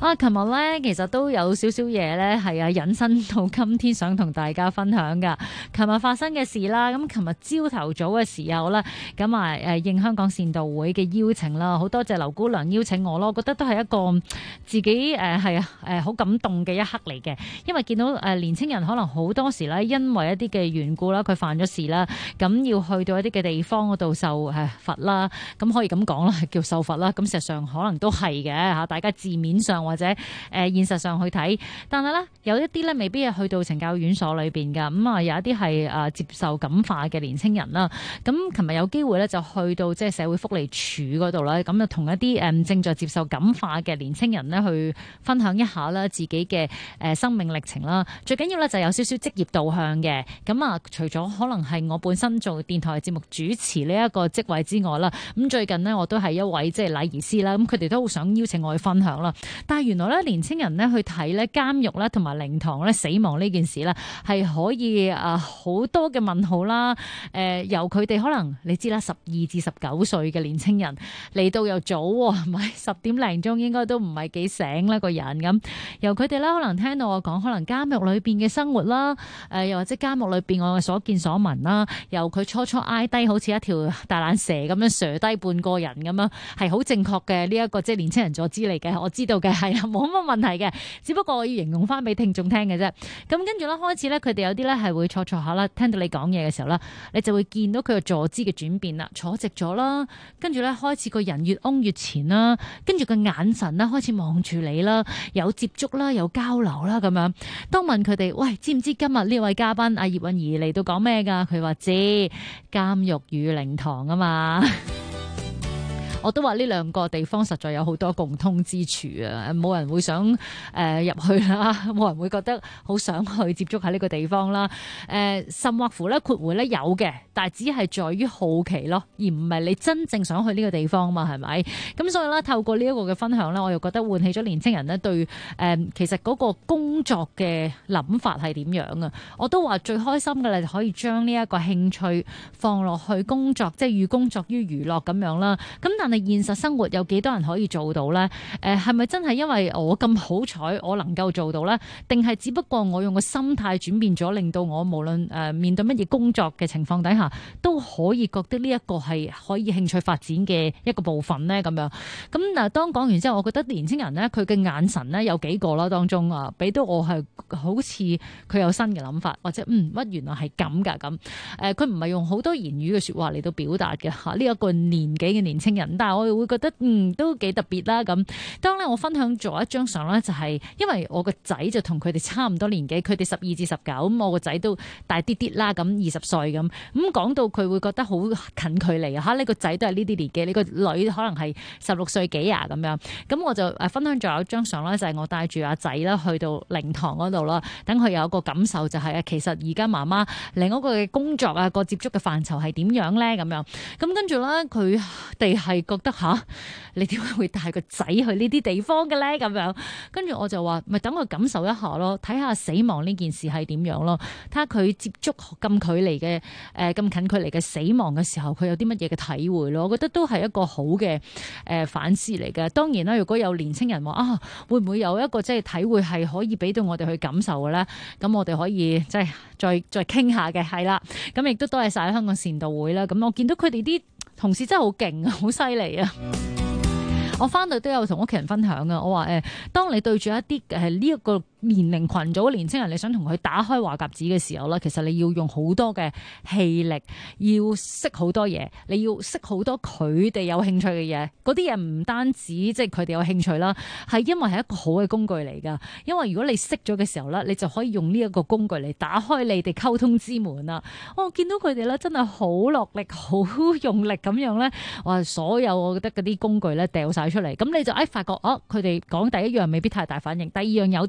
琴日咧其實都有少少嘢咧係引申到今天想同大家分享噶。琴日發生嘅事啦，咁琴日朝頭早嘅時候咧，咁應香港善導會嘅邀請啦，好多謝劉姑娘邀請我咯，我覺得都係一個自己好感動嘅一刻嚟嘅，因為見到年青人可能好多時咧因為一啲嘅緣故啦，佢犯咗事啦，咁要去到一啲嘅地方嗰度受罰啦，咁可以咁講啦，係叫受罰啦，咁事實上可能都係嘅嚇，大家字面上或者現實上去睇，但係咧有一啲咧未必係去到懲教院所裏邊㗎，咁有一啲係接受感化嘅年青人啦，咁琴日有機會咧就去到即係社會福利署嗰度啦，咁就同一啲正在接受感化嘅年青人咧去分享一下啦自己嘅生命歷程啦，最緊要咧就有少少職業導向嘅，咁除咗可能係我本身做電台節目主持呢一個職位之外啦，咁最近呢，我都係一位即係禮儀師啦，咁佢哋都好想邀請我去分享啦。但係原來咧年青人咧去睇咧監獄咧同埋靈堂咧死亡呢件事咧係可以好多嘅問號啦。由佢哋可能你知啦，12至19歲嘅年青人嚟到又早喎，係咪10點零鐘應該都唔係幾醒啦個人咁。由佢哋咧可能聽到我講可能監獄裏邊嘅生活啦，又或者監獄裏邊我嘅所見所聞啦，由佢初初挨低好似一條大懶蛇咁樣蛇低半個人咁樣，係好正確嘅呢一個即係年青人坐姿嚟嘅，我知道嘅係啦，冇乜問題嘅，只不過我要形容翻俾聽眾聽嘅啫。咁跟住咧開始咧，佢哋有啲咧係會坐下啦，聽到你講嘢嘅時候啦，你就會見到佢嘅坐姿嘅轉變啦，坐直咗啦，跟住咧開始個人越擁越前啦，跟住個眼神咧開始望住你啦，有接觸啦，有交流啦咁樣。當問佢哋喂，知唔知今日呢位嘉賓阿葉韻儀嚟到講咩㗎？佢話知，監獄與靈堂啊嘛。我都話呢兩個地方實在有好多共通之處啊！冇人會想入去啦，冇人會覺得好想去接觸喺呢個地方啦。甚或乎咧括弧咧有嘅，但係只係在於好奇咯，而唔係你真正想去呢個地方嘛，係咪？咁所以咧透過呢一個嘅分享咧，我又覺得喚起咗年青人咧對其實嗰個工作嘅諗法係點樣啊？我都話最開心嘅咧，就可以將呢一個興趣放落去工作，即係寓工作於娛樂咁樣啦。咁但係現實生活有幾多人可以做到呢？係咪真係因為我咁好彩，我能夠做到呢？定係只不過我用個心態轉變咗，令到我無論面對乜嘢工作嘅情況底下，都可以覺得呢一個係可以興趣發展嘅一個部分呢？咁樣咁嗱，當講完之後，我覺得年輕人呢，佢嘅眼神呢，有幾個啦，當中俾到我係好似佢有新嘅諗法，或者乜原來係咁㗎咁。佢唔係用好多言語嘅説話嚟到表達嘅嚇，呢一個年紀嘅年輕人，但係我哋會覺得都幾特別啦咁。當咧我分享咗一張相咧，就係因為我個仔就同佢哋差唔多年紀，佢哋12至19，咁我個仔都大啲啲啦，咁20歲咁。咁講到佢會覺得好近距離嚇，呢個仔都係呢啲年紀，呢個女可能係16歲幾啊咁樣。咁我就分享咗一張相咧，就係我帶住阿仔啦去到靈堂嗰度啦，等佢有一個感受，就係其實而家媽媽另一個嘅工作啊，個接觸嘅範疇係點樣咧咁樣。咁跟住咧，佢哋係覺得你點解會帶個仔去呢啲地方嘅咧？咁樣，跟住我就話，咪等佢感受一下咯，睇下死亡呢件事係點樣咯，睇下佢接觸咁距離嘅咁近距離嘅死亡嘅時候，佢有啲乜嘢嘅體會咯？我覺得都係一個好嘅反思嚟嘅。當然啦，如果有年青人話會唔會有一個即係體會係可以俾到我哋去感受嘅咧？咁我哋可以即係再傾下嘅，係啦。咁亦都多謝晒香港善導會啦。咁我見到佢哋啲同事真係好勁啊，好犀利啊！我翻到都有同屋企人分享啊，我話當你對住一啲呢一個年齡群組嘅年青人，你想同佢打開話匣子嘅時候咧，其實你要用好多嘅氣力，要識好多嘢，你要識好多佢哋有興趣嘅嘢。嗰啲嘢唔單止即係佢哋有興趣啦，係因為係一個好嘅工具嚟㗎。因為如果你識咗嘅時候咧，你就可以用呢一個工具嚟打開你哋溝通之門啦。我見到佢哋咧真係好落力、好用力咁樣咧，哇！所有我覺得嗰啲工具咧掉晒出嚟，咁你就發覺佢哋講第一樣未必太大反應，第二樣有啲回應。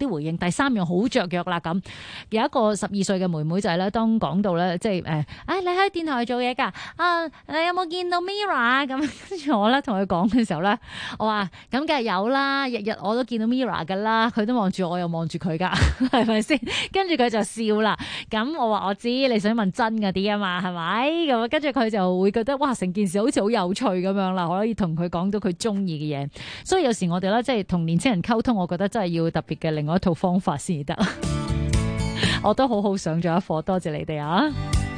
第三樣好雀躍啦咁。有一個12歲嘅妹妹仔咧，當講到咧即係你喺電台做嘢㗎你有冇見到 Mirror 啊？咁跟住我咧同佢講嘅時候咧，我話咁梗係有啦，日日我都見到 Mirror 㗎啦，佢都望住我又望住佢㗎，係咪先？跟住佢就笑啦。咁我話我知你想問真嗰啲啊嘛，係咪？咁跟住佢就會覺得哇，成件事好似好有趣咁樣啦，可以同佢講到佢中意嘅嘢。所以有時我哋咧即係同年青人溝通，我覺得真係要特別嘅另外一套方法先得。我都好好上咗一課，多謝你哋啊！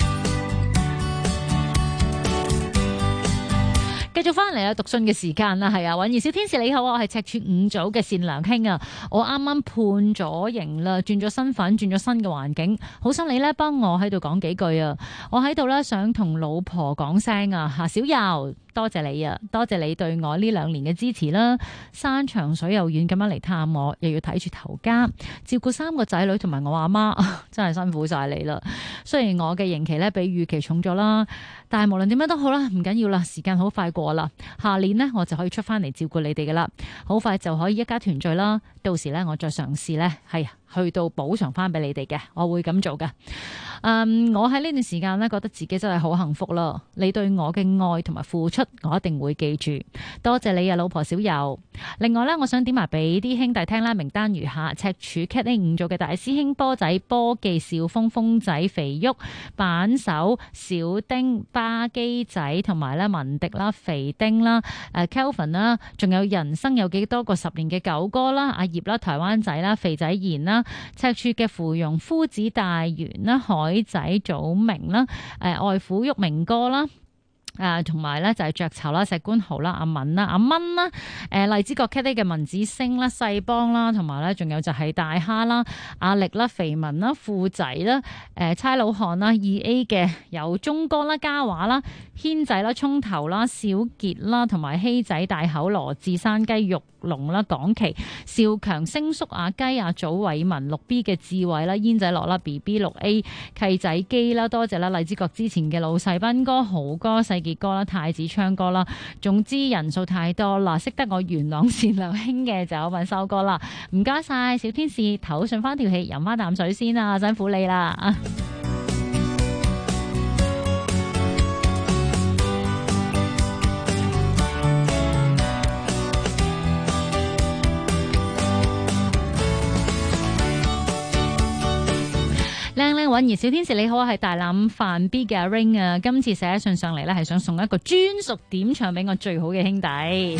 繼續翻嚟啊，讀信嘅時間啦，係啊，韻兒小天使你好，我係赤柱5組嘅善良兄啊，我啱啱判咗刑啦，轉咗身份，轉咗新嘅環境，好心你咧幫我喺度講幾句啊，我喺度咧想同老婆講聲啊，小柔。多謝你啊！多謝你對我呢2年嘅支持啦，山長水又遠咁樣嚟探我，又要睇住頭家，照顧3個仔女同埋我阿媽，真係辛苦晒你啦。雖然我嘅刑期咧比預期重咗啦，但係無論點樣都好啦，唔緊要啦，時間好快過啦。下年呢，我就可以出翻嚟照顧你哋噶啦，好快就可以一家團聚啦。到時咧我再嘗試咧係去到補償翻俾你哋嘅，我會咁做嘅。我喺呢段時間咧，覺得自己真係好幸福啦。你對我嘅愛同埋付出，我一定會記住。多謝你啊，老婆小柔。另外咧，我想點埋俾啲兄弟聽啦，名單如下：赤柱 Cat A 5組嘅大師兄波仔、波記、小峰、峰仔、肥旭、板手、小丁、巴基仔，同埋咧文迪啦、肥丁啦、Kelvin 啦，仲有人生有幾多個10年嘅九哥啦、阿葉啦、台灣仔啦、肥仔賢啦、赤柱嘅芙蓉夫子大元啦、海仔祖明啦、外父郁明哥啦。同埋咧就係雀巢啦、石官豪啦、阿敏啦、阿蚊啦、荔枝角 Cat A 嘅文子星啦、細邦啦，同埋咧仲有就係大蝦啦、阿力啦、肥文啦、富仔啦、差佬漢啦、2A 嘅有鐘哥啦、嘉華啦、軒仔啦、葱頭啦、小傑啦，同埋希仔、大口羅志、山雞肉龍啦、港奇、少強、星叔、阿雞、阿祖偉文、6B 嘅智慧啦、煙仔樂啦、BB 6A 契仔基啦，多謝啦！荔枝角之前嘅老細斌哥、豪哥、細傑哥啦、太子昌哥啦，總之人數太多啦，識得我元朗善良兄嘅就有份收歌啦，唔該晒小天使，唞順翻條氣，飲翻啖水先啊，辛苦你啦！靚靚韻兒小天使你好，係大欖飯 B 嘅 Ring 啊，今次寫信上嚟咧，係想送一個專屬點唱俾我最好嘅兄弟。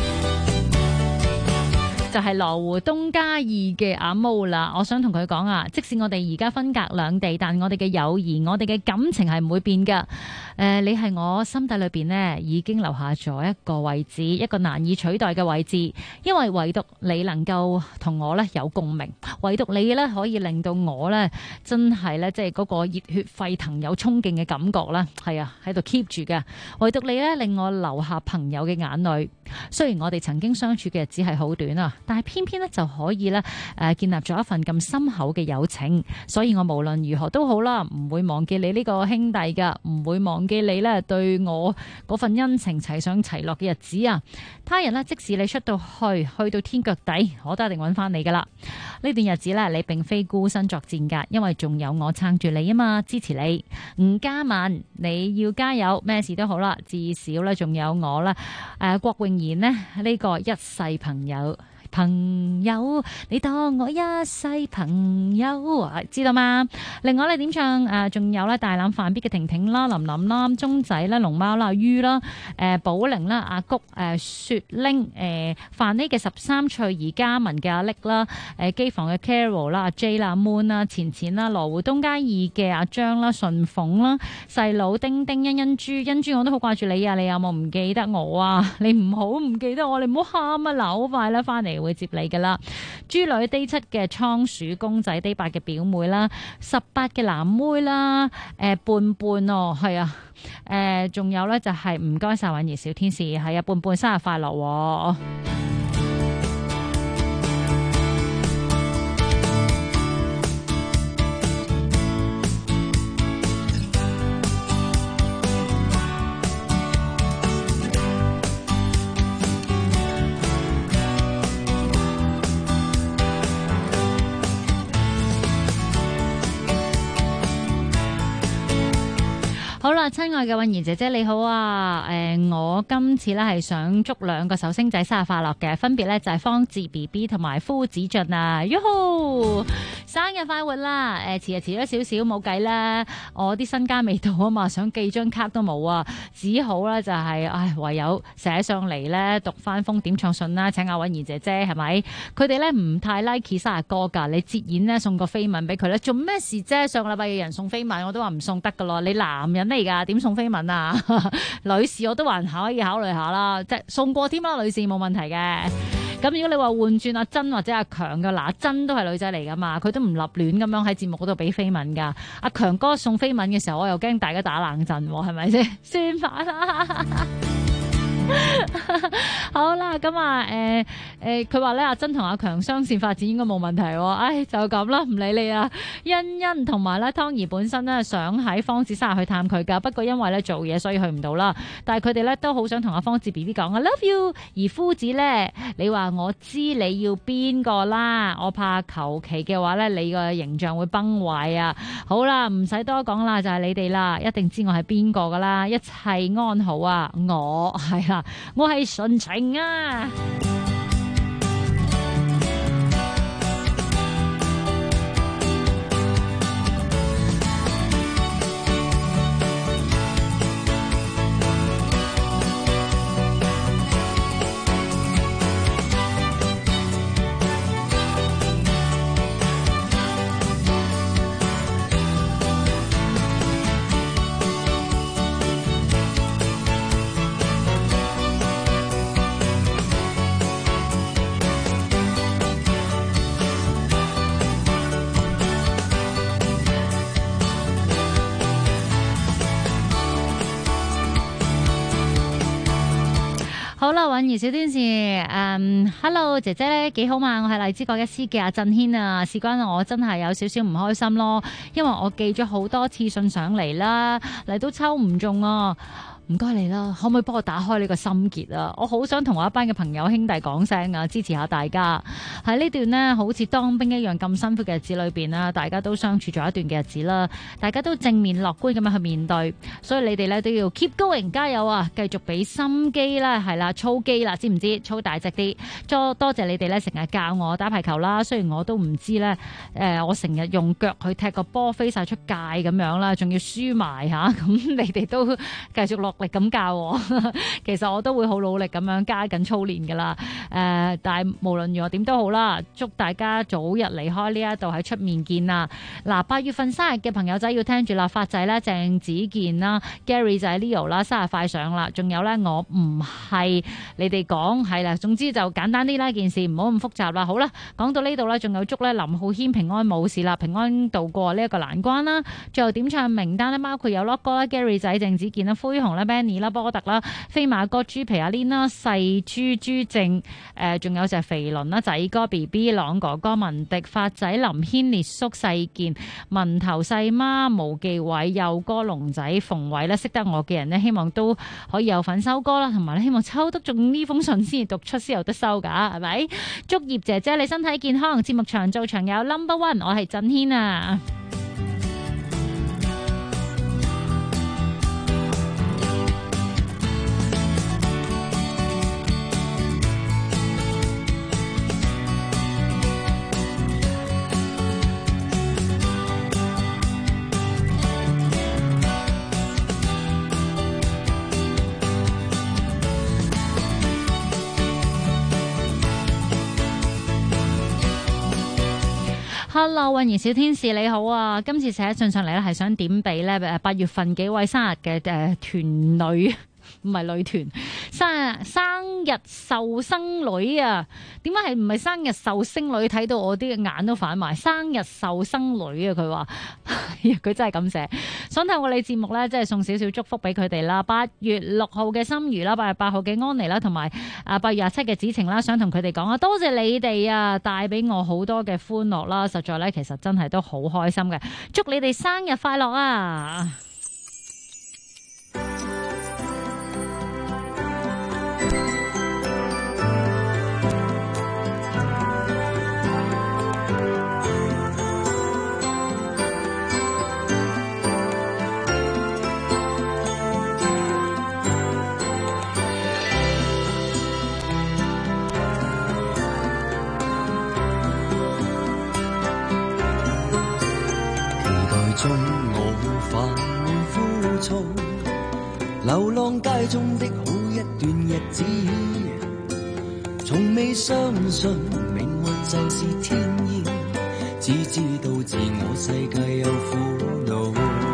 就係羅湖東加二嘅阿毛啦，我想同佢講啊，即使我哋而家分隔兩地，但我哋嘅友誼、我哋嘅感情係唔會變噶。你係我心底裏邊呢已經留下咗一個位置，一個難以取代嘅位置，因為唯獨你能夠同我呢有共鳴，唯獨你呢可以令到我呢真係呢即係嗰個熱血沸騰有衝勁嘅感覺啦，係啊喺度 keep 住嘅，唯獨你呢令我留下朋友嘅眼淚。雖然我哋曾經相處嘅日子係好短啊，但係偏偏咧就可以咧建立咗一份咁深厚嘅友情，所以我無論如何都好啦，唔會忘記你呢個兄弟噶，唔會忘記你咧對我嗰份恩情齊上齊落嘅日子啊！他日咧即使你出到去到天腳底，我都一定揾翻你噶啦！呢段日子咧，你並非孤身作戰噶，因為仲有我撐住你啊嘛，支持你。吳嘉文，你要加油，咩事都好啦，至少咧仲有我啦。郭詠妍呢個一世朋友。朋友，你當我一世朋友，知道嗎？另外咧點唱仲有咧大欖飯 B 嘅婷婷啦、林林啦、鐘仔啦、龍貓啦、于啦、寶玲啦、阿谷、雪玲、飯呢嘅13翠兒、嘉文嘅阿力啦、機房嘅 Carol 啦、阿 J 啦、Moon 啦、錢錢啦、羅湖東街2嘅阿張啦、順鳳啦、細佬丁丁、欣珠，我都好掛住你啊！你有冇唔記得我啊？你唔好唔記得我，你唔好喊啊！嗱，好快啦，翻嚟會接你噶啦。豬女 D7 嘅倉鼠公仔 D8 嘅表妹啦，18嘅藍妹啦，半半哦，係啊，仲有咧就係唔該晒韻兒小天使，係啊，半半生日快樂喎。 啦，親愛嘅韻兒姐姐你好啊！我今次咧係想祝兩個壽星仔生日快樂嘅，分別咧就係方智 BB 同埋夫子俊啊！喲吼，生日快活啦！遲咗少少冇計啦，我啲身家未到啊嘛，想寄張卡都冇啊，只好咧就係唯有寫上嚟咧讀翻封點唱信啦，請阿韻兒姐姐係咪？佢哋咧唔太 like 生日歌㗎，你截演呢，送個飛吻俾佢咧，做咩事啫？上個禮拜有人送飛吻，我都話唔送得㗎咯，你男人嚟㗎，點送飛吻啊？女士我都還可以考慮下啦，即係送過添啦，女士冇問題嘅。咁如果你話換轉阿珍或者阿強嘅，嗱阿珍都係女仔嚟噶嘛，佢都唔立亂咁樣喺節目嗰度俾飛吻噶。阿強哥送飛吻嘅時候，我又驚大家打冷震，係咪先？算吧啦。好啦，咁佢話咧阿珍同阿強雙線發展應該冇問題喎，就咁啦，唔理你啊。欣欣同埋咧湯兒本身咧想喺方子生日去探佢噶，不過因為咧做嘢所以去唔到啦。但係佢哋咧都好想同阿方子 BB 講I love you。而夫子咧，你話我知你要邊個啦，我怕求其嘅話咧你個形象會崩壞啊。好啦，唔使多講啦，就係你哋啦，一定知我係邊個噶啦，一切安好啊，我係啦。我係純情啊！好啦，韻兒小天使，Hello 姐姐咧幾好嘛？我係荔枝角一絲嘅阿振軒啊，事關我真係有少少唔開心咯，因為我寄咗好多次信上嚟啦，嚟都抽唔中啊！唔該你啦，可唔可以幫我打開呢個心結啊？我好想同我一班嘅朋友兄弟講聲啊，支持下大家。喺呢段呢，好似當兵一樣咁辛苦嘅日子裏邊啦，大家都相處咗一段嘅日子啦，大家都正面樂觀咁樣去面對，所以你哋咧都要 keep going， 加油啊！繼續俾心機啦，係啦，操機啦，知唔知？操大隻啲。多謝你哋咧，成日教我打排球啦。雖然我都唔知咧，我成日用腳去踢個波飛晒出界咁樣啦，仲要輸埋吓，咁你哋都繼續落力咁教我，其實我都會好努力咁樣加緊操練噶啦。但係無論如何點都好啦，祝大家早日離開呢一度，喺出面見啦。嗱，8月份生日嘅朋友仔要聽住啦，發仔啦、鄭子健啦、Gary 仔 Leo 啦，生日快上啦。仲有咧，我唔係你哋講係啦，總之就簡單啲啦，件事唔好咁複雜啦。好啦，講到呢度啦，仲有祝咧林浩軒平安冇事啦，平安度過呢一個難關啦。最後點唱名單咧，包括有 Lock 哥啦、Gary 仔、鄭子健啦、灰熊啦、Benny 啦、波特啦、飛馬哥、豬皮阿 Lin 啦、細豬豬正，仲有就係肥倫啦、仔哥 BB、朗哥哥、文迪、發仔、林軒、烈叔、細健、文頭細媽、毛記偉、佑哥、龍仔、馮偉咧，識得我嘅人呢，希望都可以有份收歌啦，同埋咧希望抽得中呢封信先讀出，先有得收噶，係咪？祝葉姐姐你身體健康，節目長做長有 No.1， 我係振軒啊！Hello， 韻兒小天使你好啊！今次寫信上嚟咧，係想點俾咧8月份幾位生日嘅團女，唔係女團，生日壽生女啊！點解係唔係生日壽星女？睇到我啲眼都反埋，生日壽生女啊！佢話佢真係咁寫，想透過你節目咧，即係送少少祝福俾佢哋啦。8月6號嘅心如啦，8月8號嘅安妮啦，同埋8月27嘅子晴啦，想同佢哋講啊，多謝你哋啊，帶俾我好多嘅歡樂啦！實在咧，其實真係都好開心嘅，祝你哋生日快樂啊！
嘈，流浪街中的好一段日子，從未相信命運就是天意，只知道自我世界有苦惱。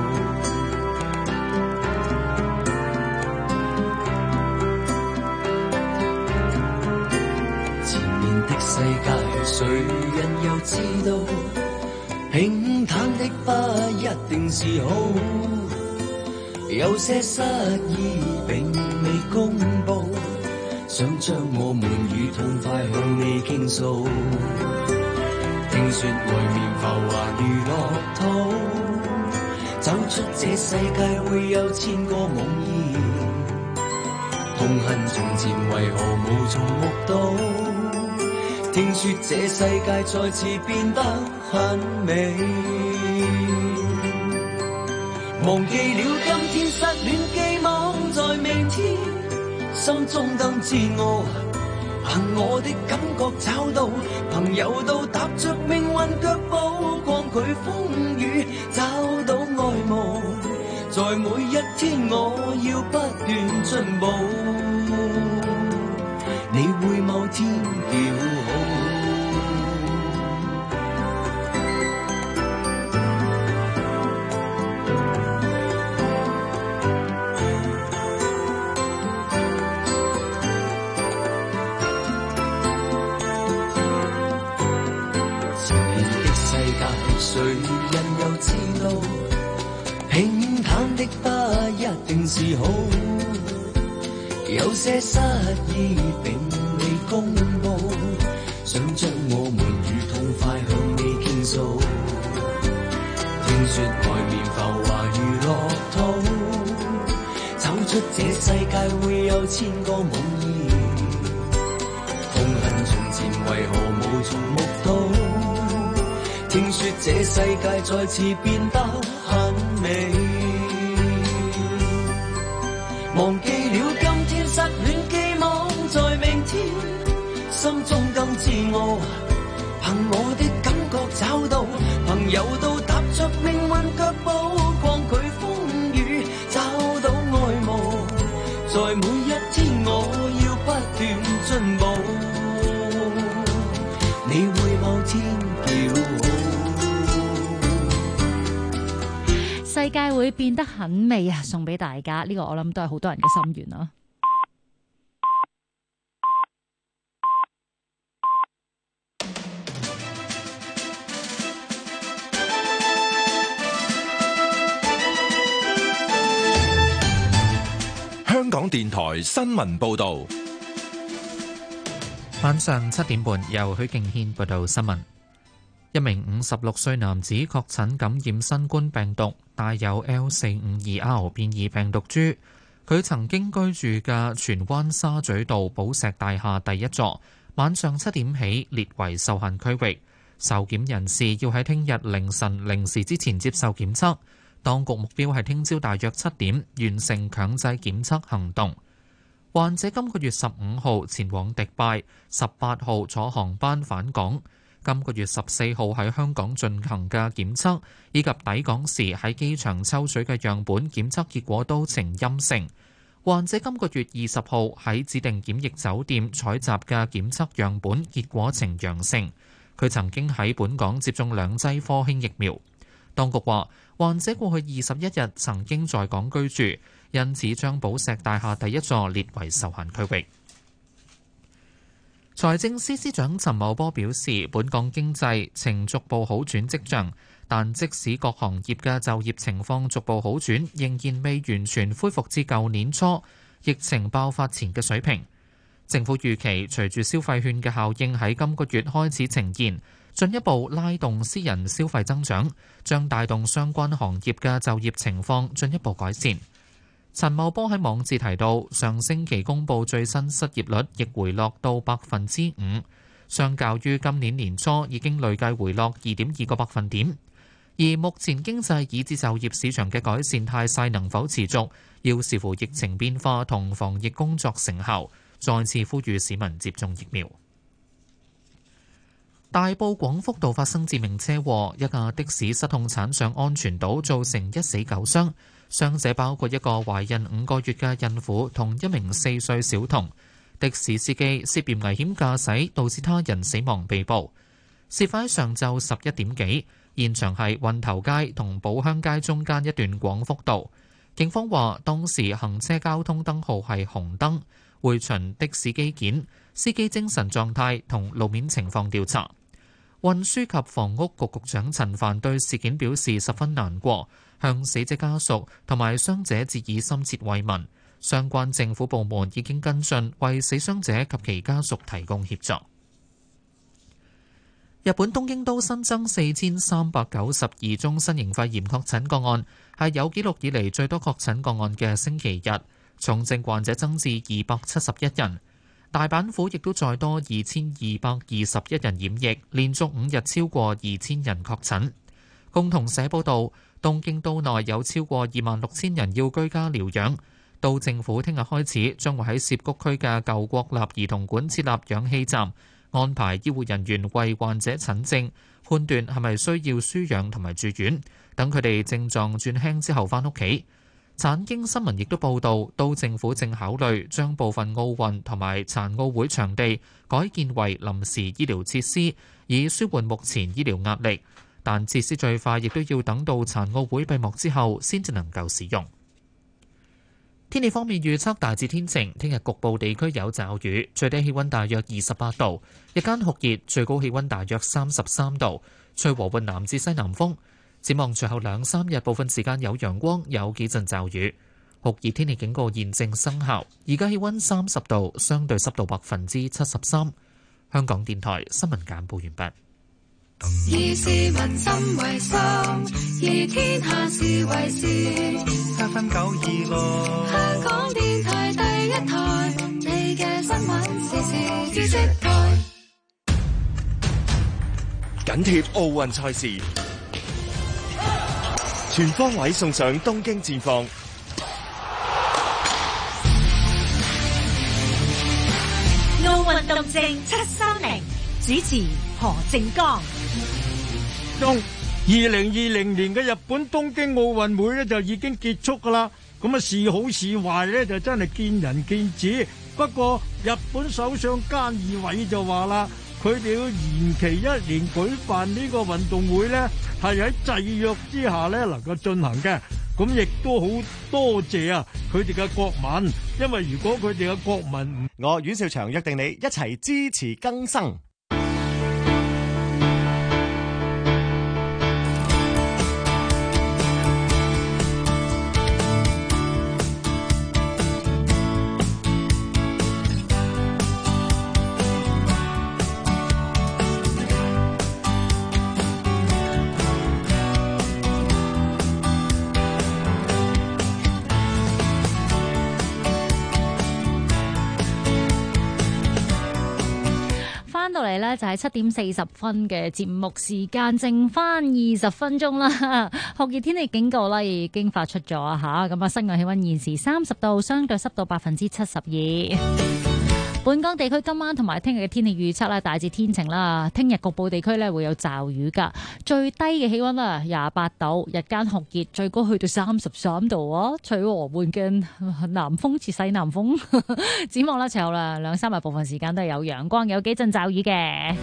前面的世界誰人又知道，平坦的不一定是好，有些失意並未公佈，想將我們與痛快向你傾訴。聽說外面浮華如樂土，走出這世界會有千個夢兒，痛恨從前為何無從目睹。聽說這世界再次變得很美，忘記了今天失戀寄望在明天，心中更自我，憑我的感覺找到朋友到踏着命運腳步，抗拒風雨，找到愛慕，在每一天我要不斷進步，你會某天叫好。誰人又知道，平坦的不一定是好，有些失意並未公佈，想將我們與痛快向你傾訴。聽說外面浮華如樂土，走出這世界會有千個夢兒，痛恨從前為何無從目睹。聽說這世界再次變得很美，忘記了今天失戀寄望在明天，心中更自我，憑我的感覺找到朋友到踏着命運腳步，抗拒風雨，找到愛慕，在每一天我要不斷進步，你會某天叫好。
世界會變得很美啊！送俾大家，呢個我諗都係好多人嘅心願咯。
香港電台新聞報導，
晚上7點半，由許敬軒報道新聞。一名56歲男子確診感染新冠病毒，帶有 L452R 變異病毒株。佢曾經居住嘅荃灣沙咀道寶石大廈第一座，晚上7點起列為受限區域。受檢人士要喺聽日凌晨0時之前接受檢測。當局目標係聽朝大約7點完成強制檢測行動。患者今個月15號前往迪拜，18號坐航班返港。今個月14號喺香港進行嘅檢測，以及抵港時喺機場抽取嘅樣本檢測結果都呈陰性。患者今個月20號喺指定檢疫酒店採集嘅檢測樣本結果呈陽性。佢曾經喺本港接種2劑科興疫苗。當局話，患者過去21日曾經在港居住，因此將寶石大廈第一座列為受限區域。財政司司長陳茂波表示，本港經濟呈逐步好轉跡象，但即使各行業嘅就業情況逐步好轉，仍然未完全恢復至舊年初疫情爆發前嘅水平。政府預期隨住消費券嘅效應喺今個月開始呈現，進一步拉動私人消費增長，將帶動相關行業嘅就業情況進一步改善。陳茂波喺網誌提到，上星期公布最新失業率亦回落到5%，相較於今年年初已經累計回落2.2個百分點。而目前經濟以至就業市場嘅改善態勢能否持續，要視乎疫情變化同防疫工作成效。再次呼籲市民接種疫苗。大埔廣福道發生致命車禍，一架的士失控鏟上安全島，造成1死9傷。 傷者包括一個懷孕5個月嘅孕婦同一名4歲小童。的士司機涉嫌危險駕駛導致他人死亡被捕。事發喺上晝11點幾，現場係運頭街同寶鄉街中間一段廣福道。警方話當時行車交通燈號係紅燈，會循的士機件、司機精神狀態同路面情況調查。運輸及房屋局局長陳帆對事件表示十分難過，向死者家屬同埋傷者致以深切慰問。相關政府部門已經跟進，為死傷者及其家屬提供協助。日本東京都新增4392宗新型肺炎確診個案，係有紀錄以嚟最多確診個案嘅星期日，重症患者增至271人。大阪府亦都再多2221人染疫，連續5日超過2000人確診。共同社報道，東京都內有超過26000人要居家療養。到政府聽日開始，將會喺涉谷區嘅舊國立兒童館設立氧氣站，安排醫護人員為患者診症，判斷係咪需要輸氧同埋住院，等佢哋症狀轉輕之後返屋企。產經新聞亦都報道，都政府正考慮將部分奧運同埋殘奧會場地改建為臨時醫療設施，以舒緩目前醫療壓力。但設施最快亦都要等到殘奧會閉幕之後先至能夠使用。天氣方面預測大致天晴，聽日局部地區有驟雨，最低氣溫大約28度，日間酷熱，最高氣溫大約33度，吹和緩南至西南風。展望隨後2-3日，部分時間有陽光，有幾陣驟雨。酷熱天氣警告現正生效，而家氣溫30度，相對濕度73%。香港電台新聞簡報完畢。
以市民心為心，以天下事為事。FM 926，香港電台第一台，你嘅新聞時事知識台。
緊貼奧運賽事，全方位送上東京戰況。
奧運動靜730，主持何正剛。
2020年嘅日本東京奧運會咧就已經結束噶啦，咁啊是好是壞咧就真係見仁見智。不過日本首相菅義偉就話啦，佢哋要延期1年舉辦呢個運動會咧，係喺制約之下咧能夠進行嘅。咁亦都好多謝啊佢哋嘅國民，因為如果佢哋嘅國民，
我阮兆祥約定你一齊支持更生。
到嚟呢就係7點40分嘅節目時間，剩翻20分鐘啦。酷熱天氣警告啦，已經發出咗吓。咁啊，室外氣溫現時30度，相對濕度72%。本港地區今晚同埋聽日嘅天氣預測咧，大致天晴啦。聽日局部地區咧會有驟雨噶，最低嘅氣溫啊28度，日間酷熱，最高去到33度啊。吹和緩嘅南風至西南風。展望啦，隨後啦2-3日部分時間都係有陽光，有幾陣驟雨嘅。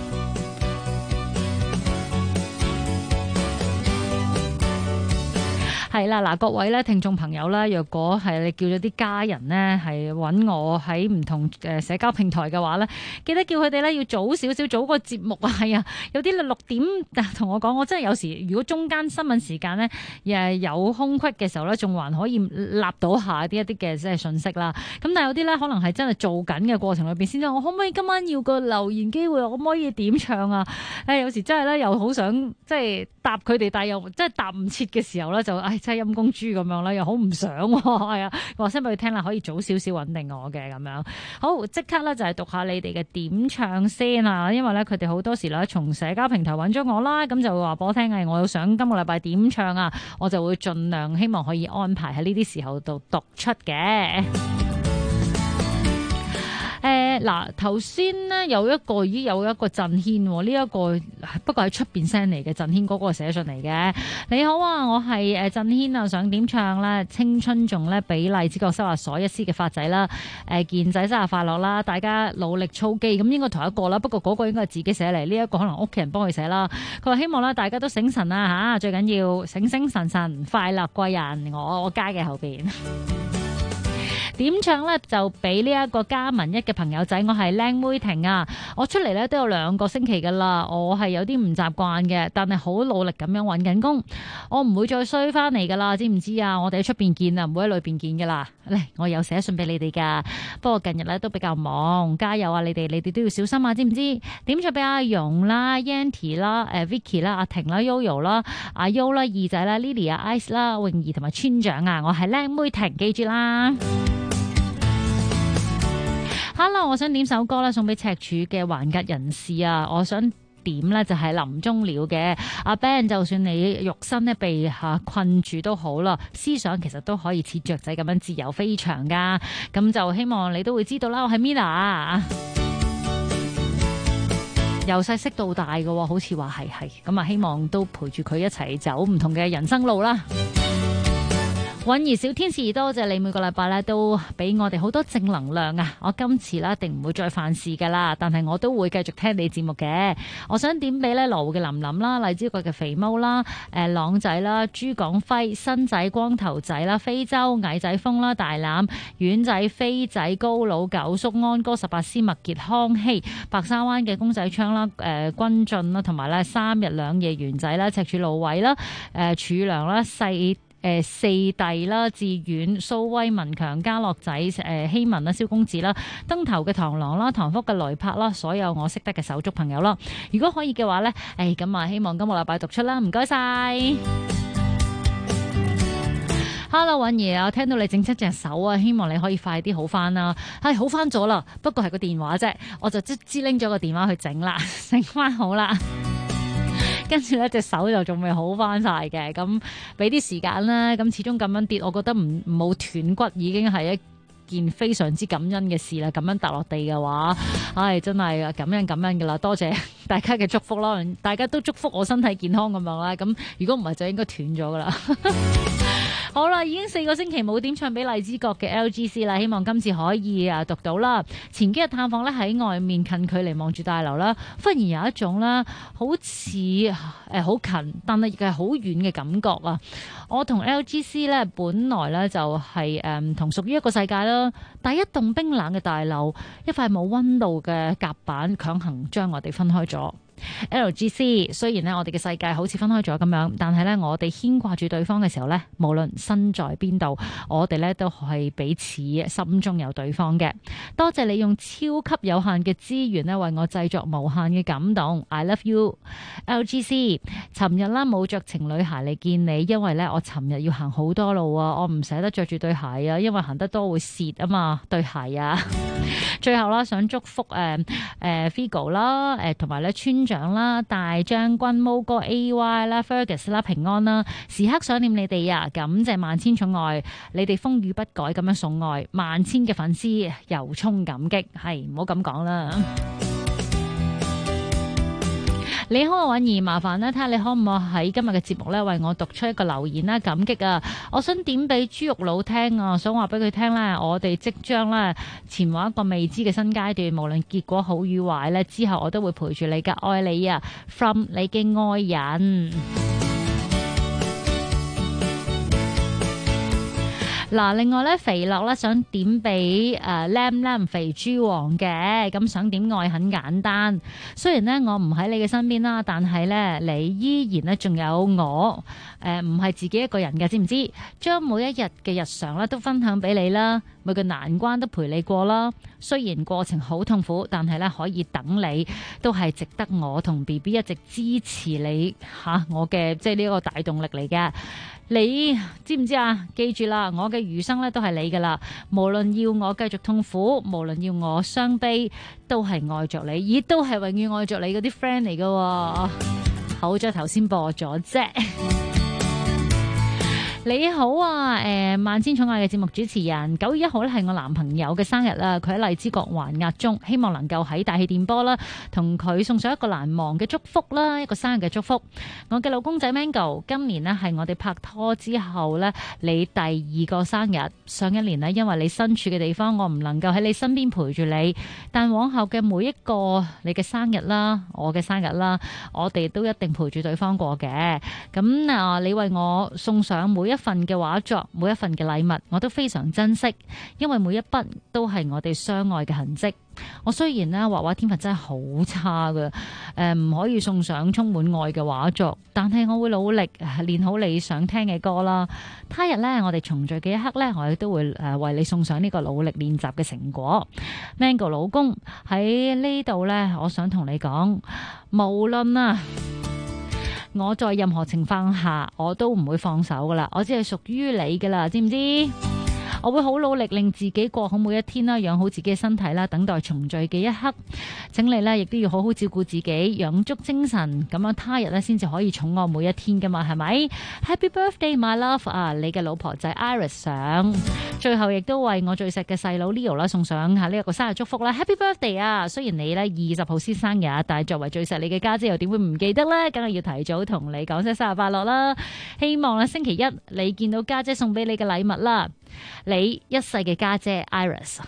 係啦，嗱，各位咧聽眾朋友啦，若果係你叫咗啲家人呢，係揾我喺唔同社交平台嘅話咧，記得叫佢哋咧要早少少早個節目啊。係啊，有啲6點同我講，我真係有時如果中間新聞時間呢，有空隙嘅時候咧，仲還可以立到下一啲嘅即係信息啦。咁但係有啲咧可能係真係做緊嘅過程裏邊先知，我可唔可以今晚要個留言機會，可唔可以點唱啊？有時真係咧又好想即係答佢哋，但係又真係答唔切嘅時候咧，就真係陰公豬咁樣啦，又好唔想係啊！話聲俾佢聽啦，可以早少少穩定我嘅咁樣。好，即刻咧就係讀下你哋嘅點唱先啊！因為咧佢哋好多時咧從社交平台揾咗我啦，咁就會話俾我聽我要想今個禮拜點唱啊，我就會盡量希望可以安排喺呢啲時候度讀出嘅。 嗱，頭先呢已經有一個震軒喎，呢一個不過係出邊 send 嚟嘅震軒嗰個寫信嚟嘅。你好啊，我係震軒啊，想點唱咧？青春頌咧，俾荔枝角收下所一絲嘅發仔啦。健仔生日快樂啦！大家努力操肌，咁應該同一個啦。不過嗰個應該係自己寫嚟，呢一個可能屋企人幫佢寫啦。佢話希望咧大家都醒神啊嚇，最緊要醒醒神神，快樂貴人。我加嘅後邊。點唱呢？就俾呢一個加文一嘅朋友仔，我係靚妹婷啊！我出嚟呢都有2個星期噶啦，我係有啲唔習慣嘅，但係好努力咁樣揾緊工，我唔會再衰翻嚟噶啦，知唔知啊？我哋喺出邊見啊，唔會喺裏邊見噶啦。嚟，我有寫信俾你哋噶，不過近日呢都比較忙，加油啊！你哋都要小心啊，知唔知？點唱俾阿容啦、Yanty 啦、Vicky 啦、阿婷啦、Yoyo 啦、阿 Yo 啦、二仔啦、Lily 啊、Ice 啦、泳兒同埋村長啊，我係靚妹婷，記住啦。Hello， 我想點首歌啦，送俾赤柱嘅環格人士啊！我想點呢就係林中鳥嘅阿 Ben， 就算你肉身呢被困住都好啦，思想其實都可以似雀仔咁樣自由飛翔噶。咁就希望你都會知道啦，我係 Mina， 由細識到大嘅，好似話係咁啊！希望都陪住佢一齊走唔同嘅人生路啦。韻兒小天使，多謝你每個禮拜咧都俾我哋好多正能量啊！我今次咧一定唔會再犯事噶啦，但係我都會繼續聽你節目嘅。我想點俾咧羅湖嘅林林啦、荔枝角嘅肥貓啦、朗仔啦、朱廣輝、新仔、光頭仔啦、非洲矮仔風啦、大欖、丸仔、飛仔、高佬、九叔、安哥、18絲、麥傑、康熙、白沙灣嘅公仔昌啦、君進啦，同埋咧3日2夜圓仔啦、赤柱蘆葦啦、柱梁啦、四弟啦、志遠、蘇威、文強、家樂仔、希文啦、蕭公子啦、燈頭嘅螳螂啦、唐福嘅雷柏啦，所有我識得嘅手足朋友啦，如果可以嘅話呢，咁啊希望今個禮拜讀出啦，唔該晒。Hello， 韻兒，我聽到你整親隻手啊，希望你可以快啲好翻啦。好翻咗啦，不過係個電話啫，我就即係拎咗個電話去整啦，整翻好啦。跟住咧隻手就仲未好翻晒嘅，咁俾啲時間啦。咁始終咁樣跌，我覺得冇斷骨已經係一件非常之感恩嘅事啦。咁樣踏落地嘅話，真係感恩㗎啦。多謝大家嘅祝福啦，大家都祝福我身體健康咁樣啦。咁如果唔係就應該斷咗㗎啦。好啦，已經4個星期冇點唱俾荔枝角嘅 LGC 啦，希望今次可以讀到啦。前幾日探訪咧喺外面近距離望住大樓啦，忽然有一種啦，好似好近，但係亦係好遠嘅感覺啊！我同 LGC 咧本來咧就係唔同屬於一個世界啦，但係一棟冰冷嘅大樓，一塊冇溫度嘅甲板，強行將我哋分開咗。LGC 雖然咧我哋嘅世界好似分開咗咁樣，但係咧我哋牽掛住對方嘅時候咧，無論身在邊度，我哋咧都係彼此心中有對方嘅。多謝你用超級有限嘅資源咧為我製作無限嘅感動。I love you LGC。尋日啦冇着情侶鞋嚟見你，因為咧我尋日要行好多路啊，我唔捨得着住對鞋啊，因為行得多會蝕啊嘛對鞋啊。最後啦，想祝福Figo 啦，同埋咧村長啦、大將軍、毛哥 AY 啦、Fergus 啦平安啦，時刻想念你哋啊！感謝萬千寵愛，你哋風雨不改咁樣送愛，萬千嘅粉絲由衷感激，係唔好咁講啦。你好啊，韻兒，麻煩咧睇下你可唔可喺今日嘅節目咧為我讀出一個留言啦，感激啊！我想點俾豬肉佬聽啊，想話俾佢聽咧，我哋即將咧前往一個未知嘅新階段，無論結果好與壞咧，之後我都會陪住你噶，愛你啊 ，from 你嘅愛人。嗱，另外咧，肥樂咧想點俾Lam Lam 肥豬王嘅，咁想點愛很簡單。雖然咧我唔喺你嘅身邊啦，但係咧你依然咧仲有我，唔係自己一個人嘅，知唔知？將每一日嘅日常咧都分享俾你啦，每個難關都陪你過啦。雖然過程好痛苦，但係咧可以等你，都係值得我同 BB 一直支持你我嘅即係呢個大動力嚟嘅。你知唔知啊？記住啦，我嘅餘生咧都係你噶啦。無論要我繼續痛苦，無論要我傷悲，都係愛着你，亦都係永遠愛着你嗰啲 friend 嚟噶。好在頭先播咗啫。 你好啊，萬千寵愛嘅節目主持人，9月1號咧係我男朋友嘅生日啦，佢喺荔枝角環押中，希望能夠喺大氣電波啦，同佢送上一個難忘嘅祝福啦，一個生日嘅祝福。我嘅老公仔 Mango， 今年呢係我哋拍拖之後呢，你第2個生日。上一年呢，因為你身處嘅地方，我唔能夠喺你身邊陪住你，但往後嘅每一個你嘅生日啦，我嘅生日啦，我哋都一定陪住對方過嘅。咁啊，你為我送上每一份嘅畫作，每一份嘅禮物，我都非常珍惜，因為每一筆都係我哋相愛嘅痕跡。我雖然呢畫畫天分真係好差㗎，唔可以送上充滿愛嘅畫作，但係我會努力練好你想聽嘅歌啦。他日呢，我哋重聚嘅一刻呢，我哋都會為你送上呢個努力練習嘅成果。Mango 老公喺呢度呢，我想同你講，無論啊我在任何情況下，我都唔會放手噶啦，我只係屬於你噶啦，知唔知？我會好努力令自己過好每一天啦，養好自己嘅身體啦，等待重聚嘅一刻。請你呢亦都要好好照顧自己，養足精神，咁樣他日呢先至可以寵我每一天噶嘛，係咪 ？Happy birthday my love 啊！你嘅老婆仔 Iris 上，最後亦都為我最錫嘅細佬 Leo 啦送上下呢一個生日祝福啦 ！Happy birthday 啊！雖然你呢20號先生日，但係作為最錫你嘅家姐又點會唔記得呢？梗係要提早同你講聲生日快樂啦！希望咧星期一你見到家姐送俾你嘅禮物啦！你一世嘅家姐 Iris。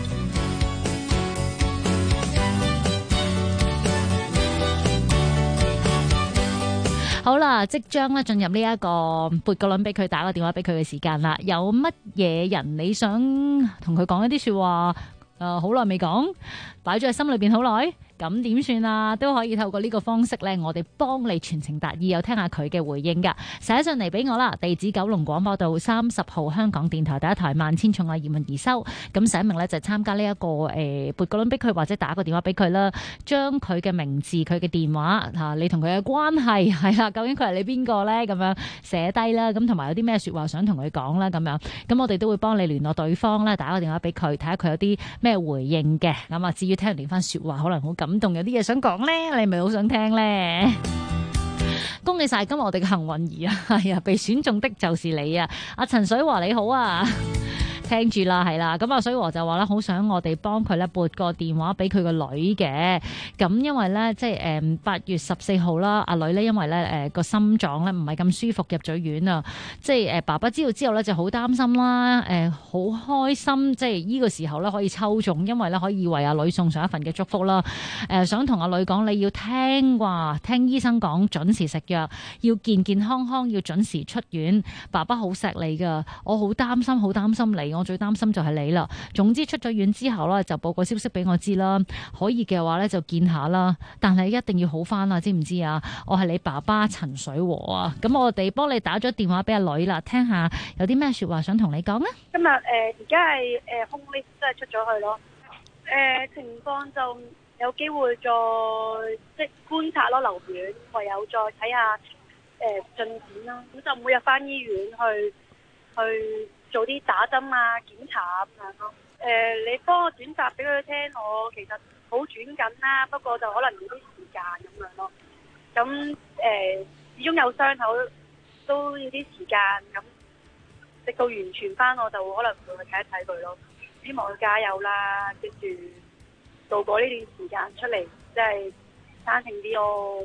好啦，即將咧進入呢一個撥個輪俾佢，打個電話俾佢嘅時間啦。有乜嘢人你想同佢講一啲說話？好耐未講，擺咗喺心裏邊好耐，咁點算啊？都可以透過呢個方式呢，我哋幫你傳情達意，又聽下佢嘅回應噶。寫上嚟俾我啦，地址九龍廣播道30號香港電台第一台萬千寵愛葉問而收。咁寫明呢，就參加呢一個撥個輪俾佢，或者打個電話俾佢啦，將佢嘅名字、佢嘅電話吓，你同佢嘅關係係啦，究竟佢係你邊個呢？咁樣寫低啦，咁同埋有啲咩說話想同佢講啦，咁樣，咁我哋都會幫你聯絡對方啦，打個電話俾佢，睇下佢有啲咩回應嘅。咁啊，至於聽完連番說話，可能好感動，有啲嘢想講咧，你咪好想聽咧。恭喜晒今日我哋嘅幸運兒啊，係啊，被選中的就是你啊！阿陳水華你好啊！聽住啦，係啦，咁啊，水和就話咧，好想我哋幫佢咧撥個電話俾佢個女嘅，咁因為咧，即係8月14號啦，阿女咧因為咧個心臟咧唔係咁舒服入咗院啊，即係爸爸知道之後咧就好擔心啦，好開心，即係呢個時候咧可以抽中，因為咧可以為阿女送上一份嘅祝福啦，想同阿女講，你要聽醫生講，準時食藥，要健健康康，要準時出院，爸爸好錫你噶，我好擔心你。我最擔心就係你啦。總之出咗院之後咧，就報個消息俾我知啦。可以嘅話咧，就見下啦。但係一定要好翻啊，知唔知啊？我係你爸爸陳水和啊。咁我哋幫你打咗電話俾阿女啦，聽下有啲咩說話想同你講啊。
今日而家係空 list 即係出咗去咯。情況就有機會再即係觀察咯，留院，唯有再睇下進展啦。咁就每日翻醫院去做啲打針啊、檢查啊咁樣咯。你幫我轉達俾佢聽，我其實好轉緊啦，不過就可能要啲時間咁樣咯。咁始終有傷口都要啲時間，咁直到完全翻，我就可能會去睇一睇佢咯。希望佢加油啦，跟住度過呢段時間出嚟，即係生性啲咯。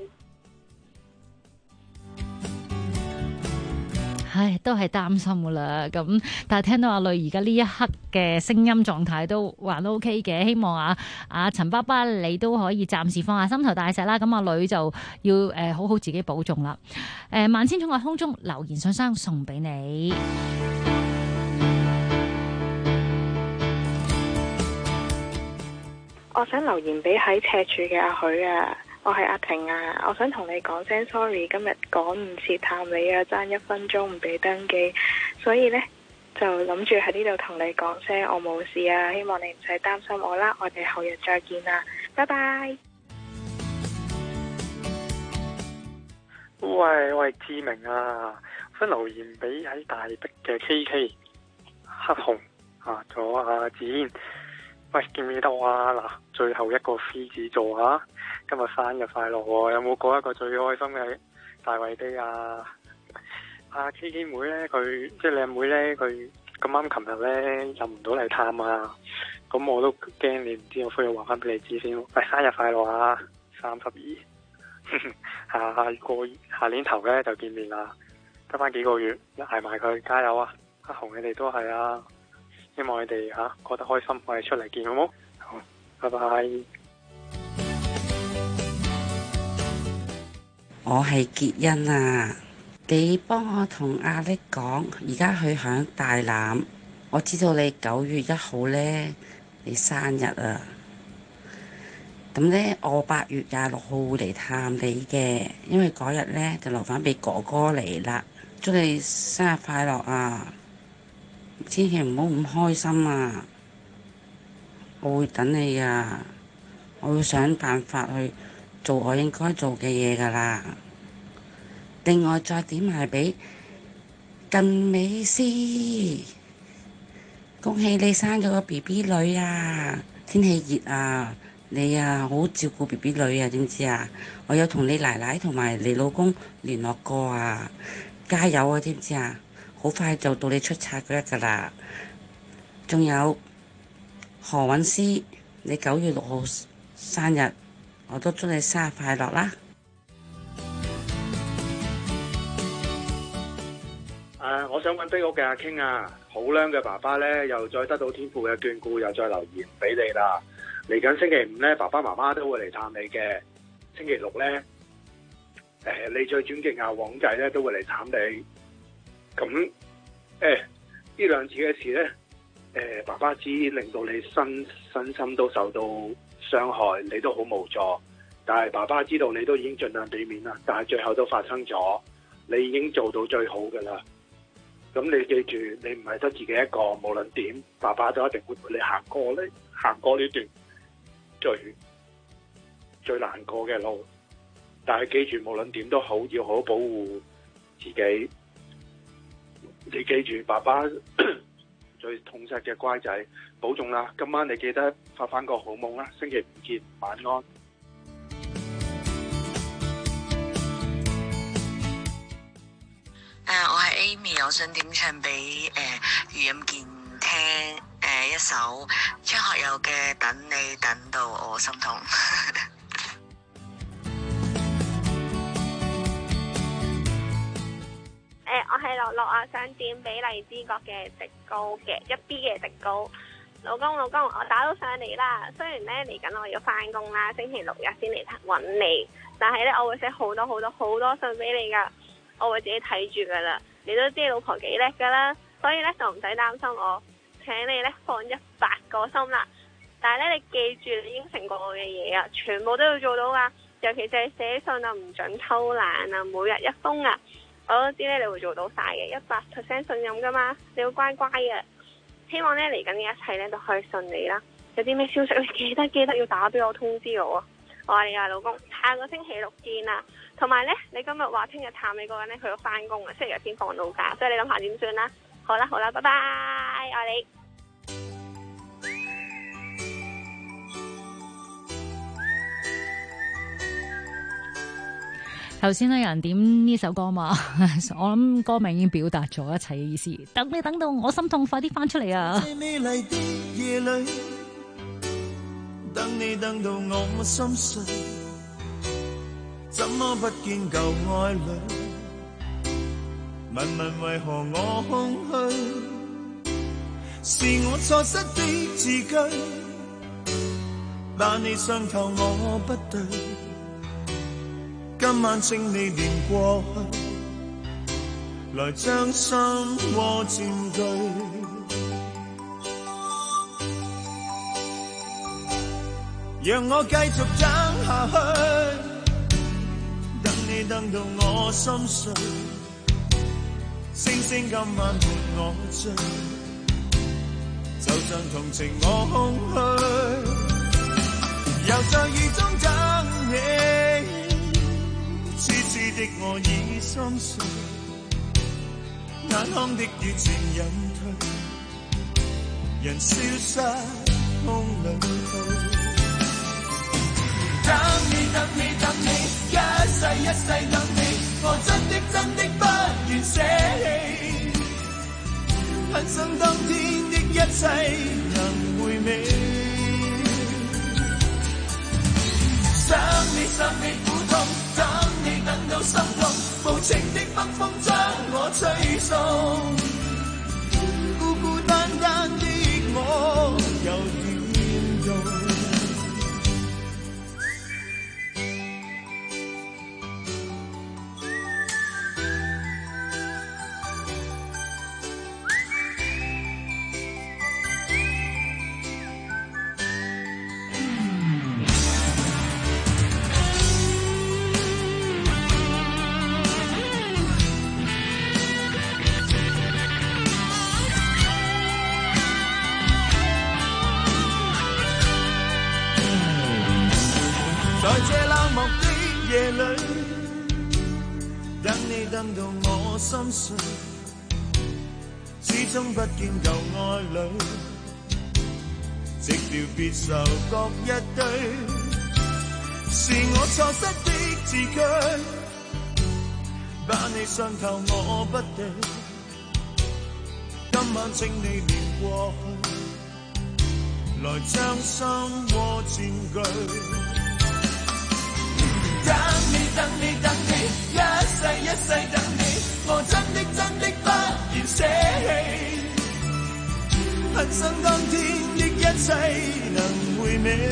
唉，都係擔心噶啦，咁但係聽到阿女而家呢一刻嘅聲音狀態都還 OK 嘅，希望阿陳爸爸你都可以暫時放下心頭大石啦，咁阿女就要好好自己保重啦。萬千寵愛空中留言信箱送俾你。
我想留言俾喺赤柱嘅阿許啊。我係阿婷啊，我想同你講聲 sorry， 今日趕唔切探你啊，爭1分鐘唔俾登記，所以呢，就諗住喺呢度同你講聲我冇事啊，希望你唔使擔心我啦，我哋後日再見啦，拜拜。
喂，我係志明啊，我想留言俾喺大碧嘅 KK 黑熊啊，仲有阿子嫣。喂，記唔記得我啊？嗱，最後一個獅子座啊，今日生日快樂喎！有冇過一個最開心嘅大圍地啊？ 阿 K K 妹咧，佢即係你阿妹咧，佢咁啱琴日咧入唔到嚟探啊，咁我都驚你唔知，我飛去話翻俾你知先。喂，生日快樂啊！32，下年頭咧就見面啦，得翻幾個月，捱埋佢，加油啊！阿紅你哋都係啊，希望你哋過得開心，我哋出嚟見好冇？好，拜拜。
我係傑恩啊，你幫我同阿力講，而家佢響大欖，我知道你9月1號呢，你生日啊，咁呢，我8月26號會嚟探你嘅，因為嗰日呢就留返俾哥哥嚟啦，祝你生日快樂啊！千祈唔好咁開心啊，我會等你啊，我會想辦法去做我應該做嘅嘢㗎啦。另外再點埋俾近美斯，恭喜你生咗個 BB 女啊！天氣熱啊，你啊好好照顧 BB 女啊，知唔知啊？我有同你奶奶同埋你老公聯絡過啊，加油啊，知唔知啊？好快就到你出冊嗰日㗎啦。仲有何韻詩，你9月6號生日，我都祝你生日快樂啦！
我想揾飛屋嘅阿傾啊，好靚嘅爸爸呢，又再得到天父嘅眷顧，又再留言俾你啦。嚟緊星期5呢，爸爸媽媽都會嚟探你嘅。星期6呢，你最尊敬阿黃仔呢都會嚟探你。咁呢兩次嘅事呢，爸爸知令到你身心都受到傷害，你都好無助。但係爸爸知道你都已經盡量避免啦，但係最後都發生咗，你已經做到最好㗎啦。咁你記住，你唔係得自己一個，無論點，爸爸都一定會陪你行過呢段最難過嘅路。但係記住，無論點都好，要好好保護自己。你記住，爸爸最痛錫嘅乖仔，保重啦！今晚你記得發翻個好夢啦，星期5見，晚安。
我係 Amy， 我想點唱俾余蔭健聽一首張學友嘅《等你等到我心痛》。
我係樂樂啊，想點俾荔枝角嘅迪高嘅1B 嘅迪高。老公，我打到上嚟啦。雖然咧嚟緊我要翻工啦，星期6日先嚟揾你，但係咧我會寫好多信俾你噶。我會自己睇住噶啦，你都知老婆幾叻噶啦，所以咧就唔使擔心我，請你咧放100個心啦。但係咧你記住，你應承過我嘅嘢啊，全部都要做到噶，尤其是係寫信啊，唔准偷懶啊，每日1封啊，我都知咧你會做到晒嘅，100% 信任噶嘛，你要乖乖嘅。希望咧嚟緊嘅一切咧都可以順利啦。有啲咩消息你記得要打俾我通知我啊。我係你啊，老公，下個星期6見啊！同埋咧，你今日話聽日探你嗰個人咧，佢要翻工啊，星期日先放到假，所以你諗下點算啦？好啦，拜拜，愛你。
頭先咧有人點呢首歌嘛，我諗歌名已經表達咗一切嘅意思。等你等到我心痛，快啲翻出嚟啊！
等你等到我心碎，怎麼不見舊愛侶？問問為何我空虛？是我錯失的字句，把你傷透我不對。今晚請你連過去，來將心窩佔據。讓我繼續等下去，等你等到我心碎，星星今晚陪我醉，就像同情我空虛，又在雨中等你，痴痴的我已心碎，眼眶的雨漸隱退，人消失空裏去。等你，一世等你，我真的不願捨生當天的一切能回味。想你苦痛，等你等到心痛，無情的北風將我吹送，孤孤單單的我又點動？在這冷漠的夜裏，等你等到我心碎，始終不見舊愛侶，寂寥別愁各一堆，是我錯失的字句，把你傷透我不對，今晚請你念過去，來將心窩佔據。等你，一世等你，我真的不願捨棄，恨生當天的一切能回味。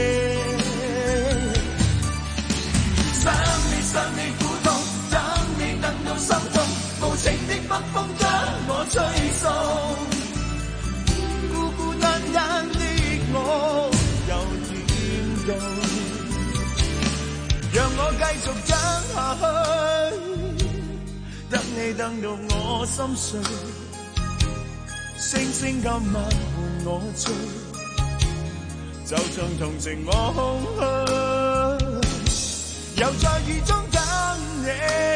想你苦痛，等你等到心痛，無情的北風將我吹送，孤孤單單的我又點動？讓我繼續等下去，等你等到我心碎，星星今晚伴我醉，就像同情我空虛，又在雨中等你，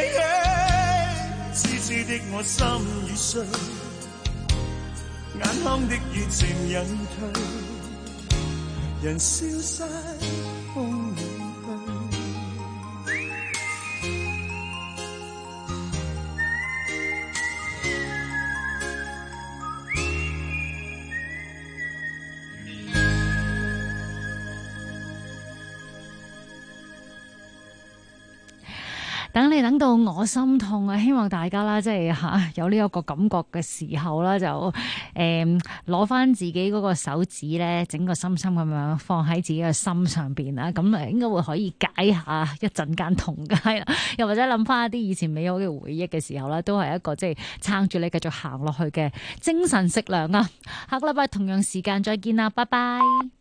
痴痴的我心已碎，眼眶的熱情隱退，人消失風裏。
等你等到我心痛啊！希望大家啦，即係有呢一個感覺嘅時候啦，就攞翻自己嗰個手指咧，整個深深咁樣放喺自己嘅心上邊啦，咁應該會可以解下一陣間痛嘅，係啦。又或者諗翻一啲以前美好嘅回憶嘅時候啦，都係一個即係撐住你繼續行落去嘅精神食糧啊！下個禮拜同樣時間再見啦，拜拜。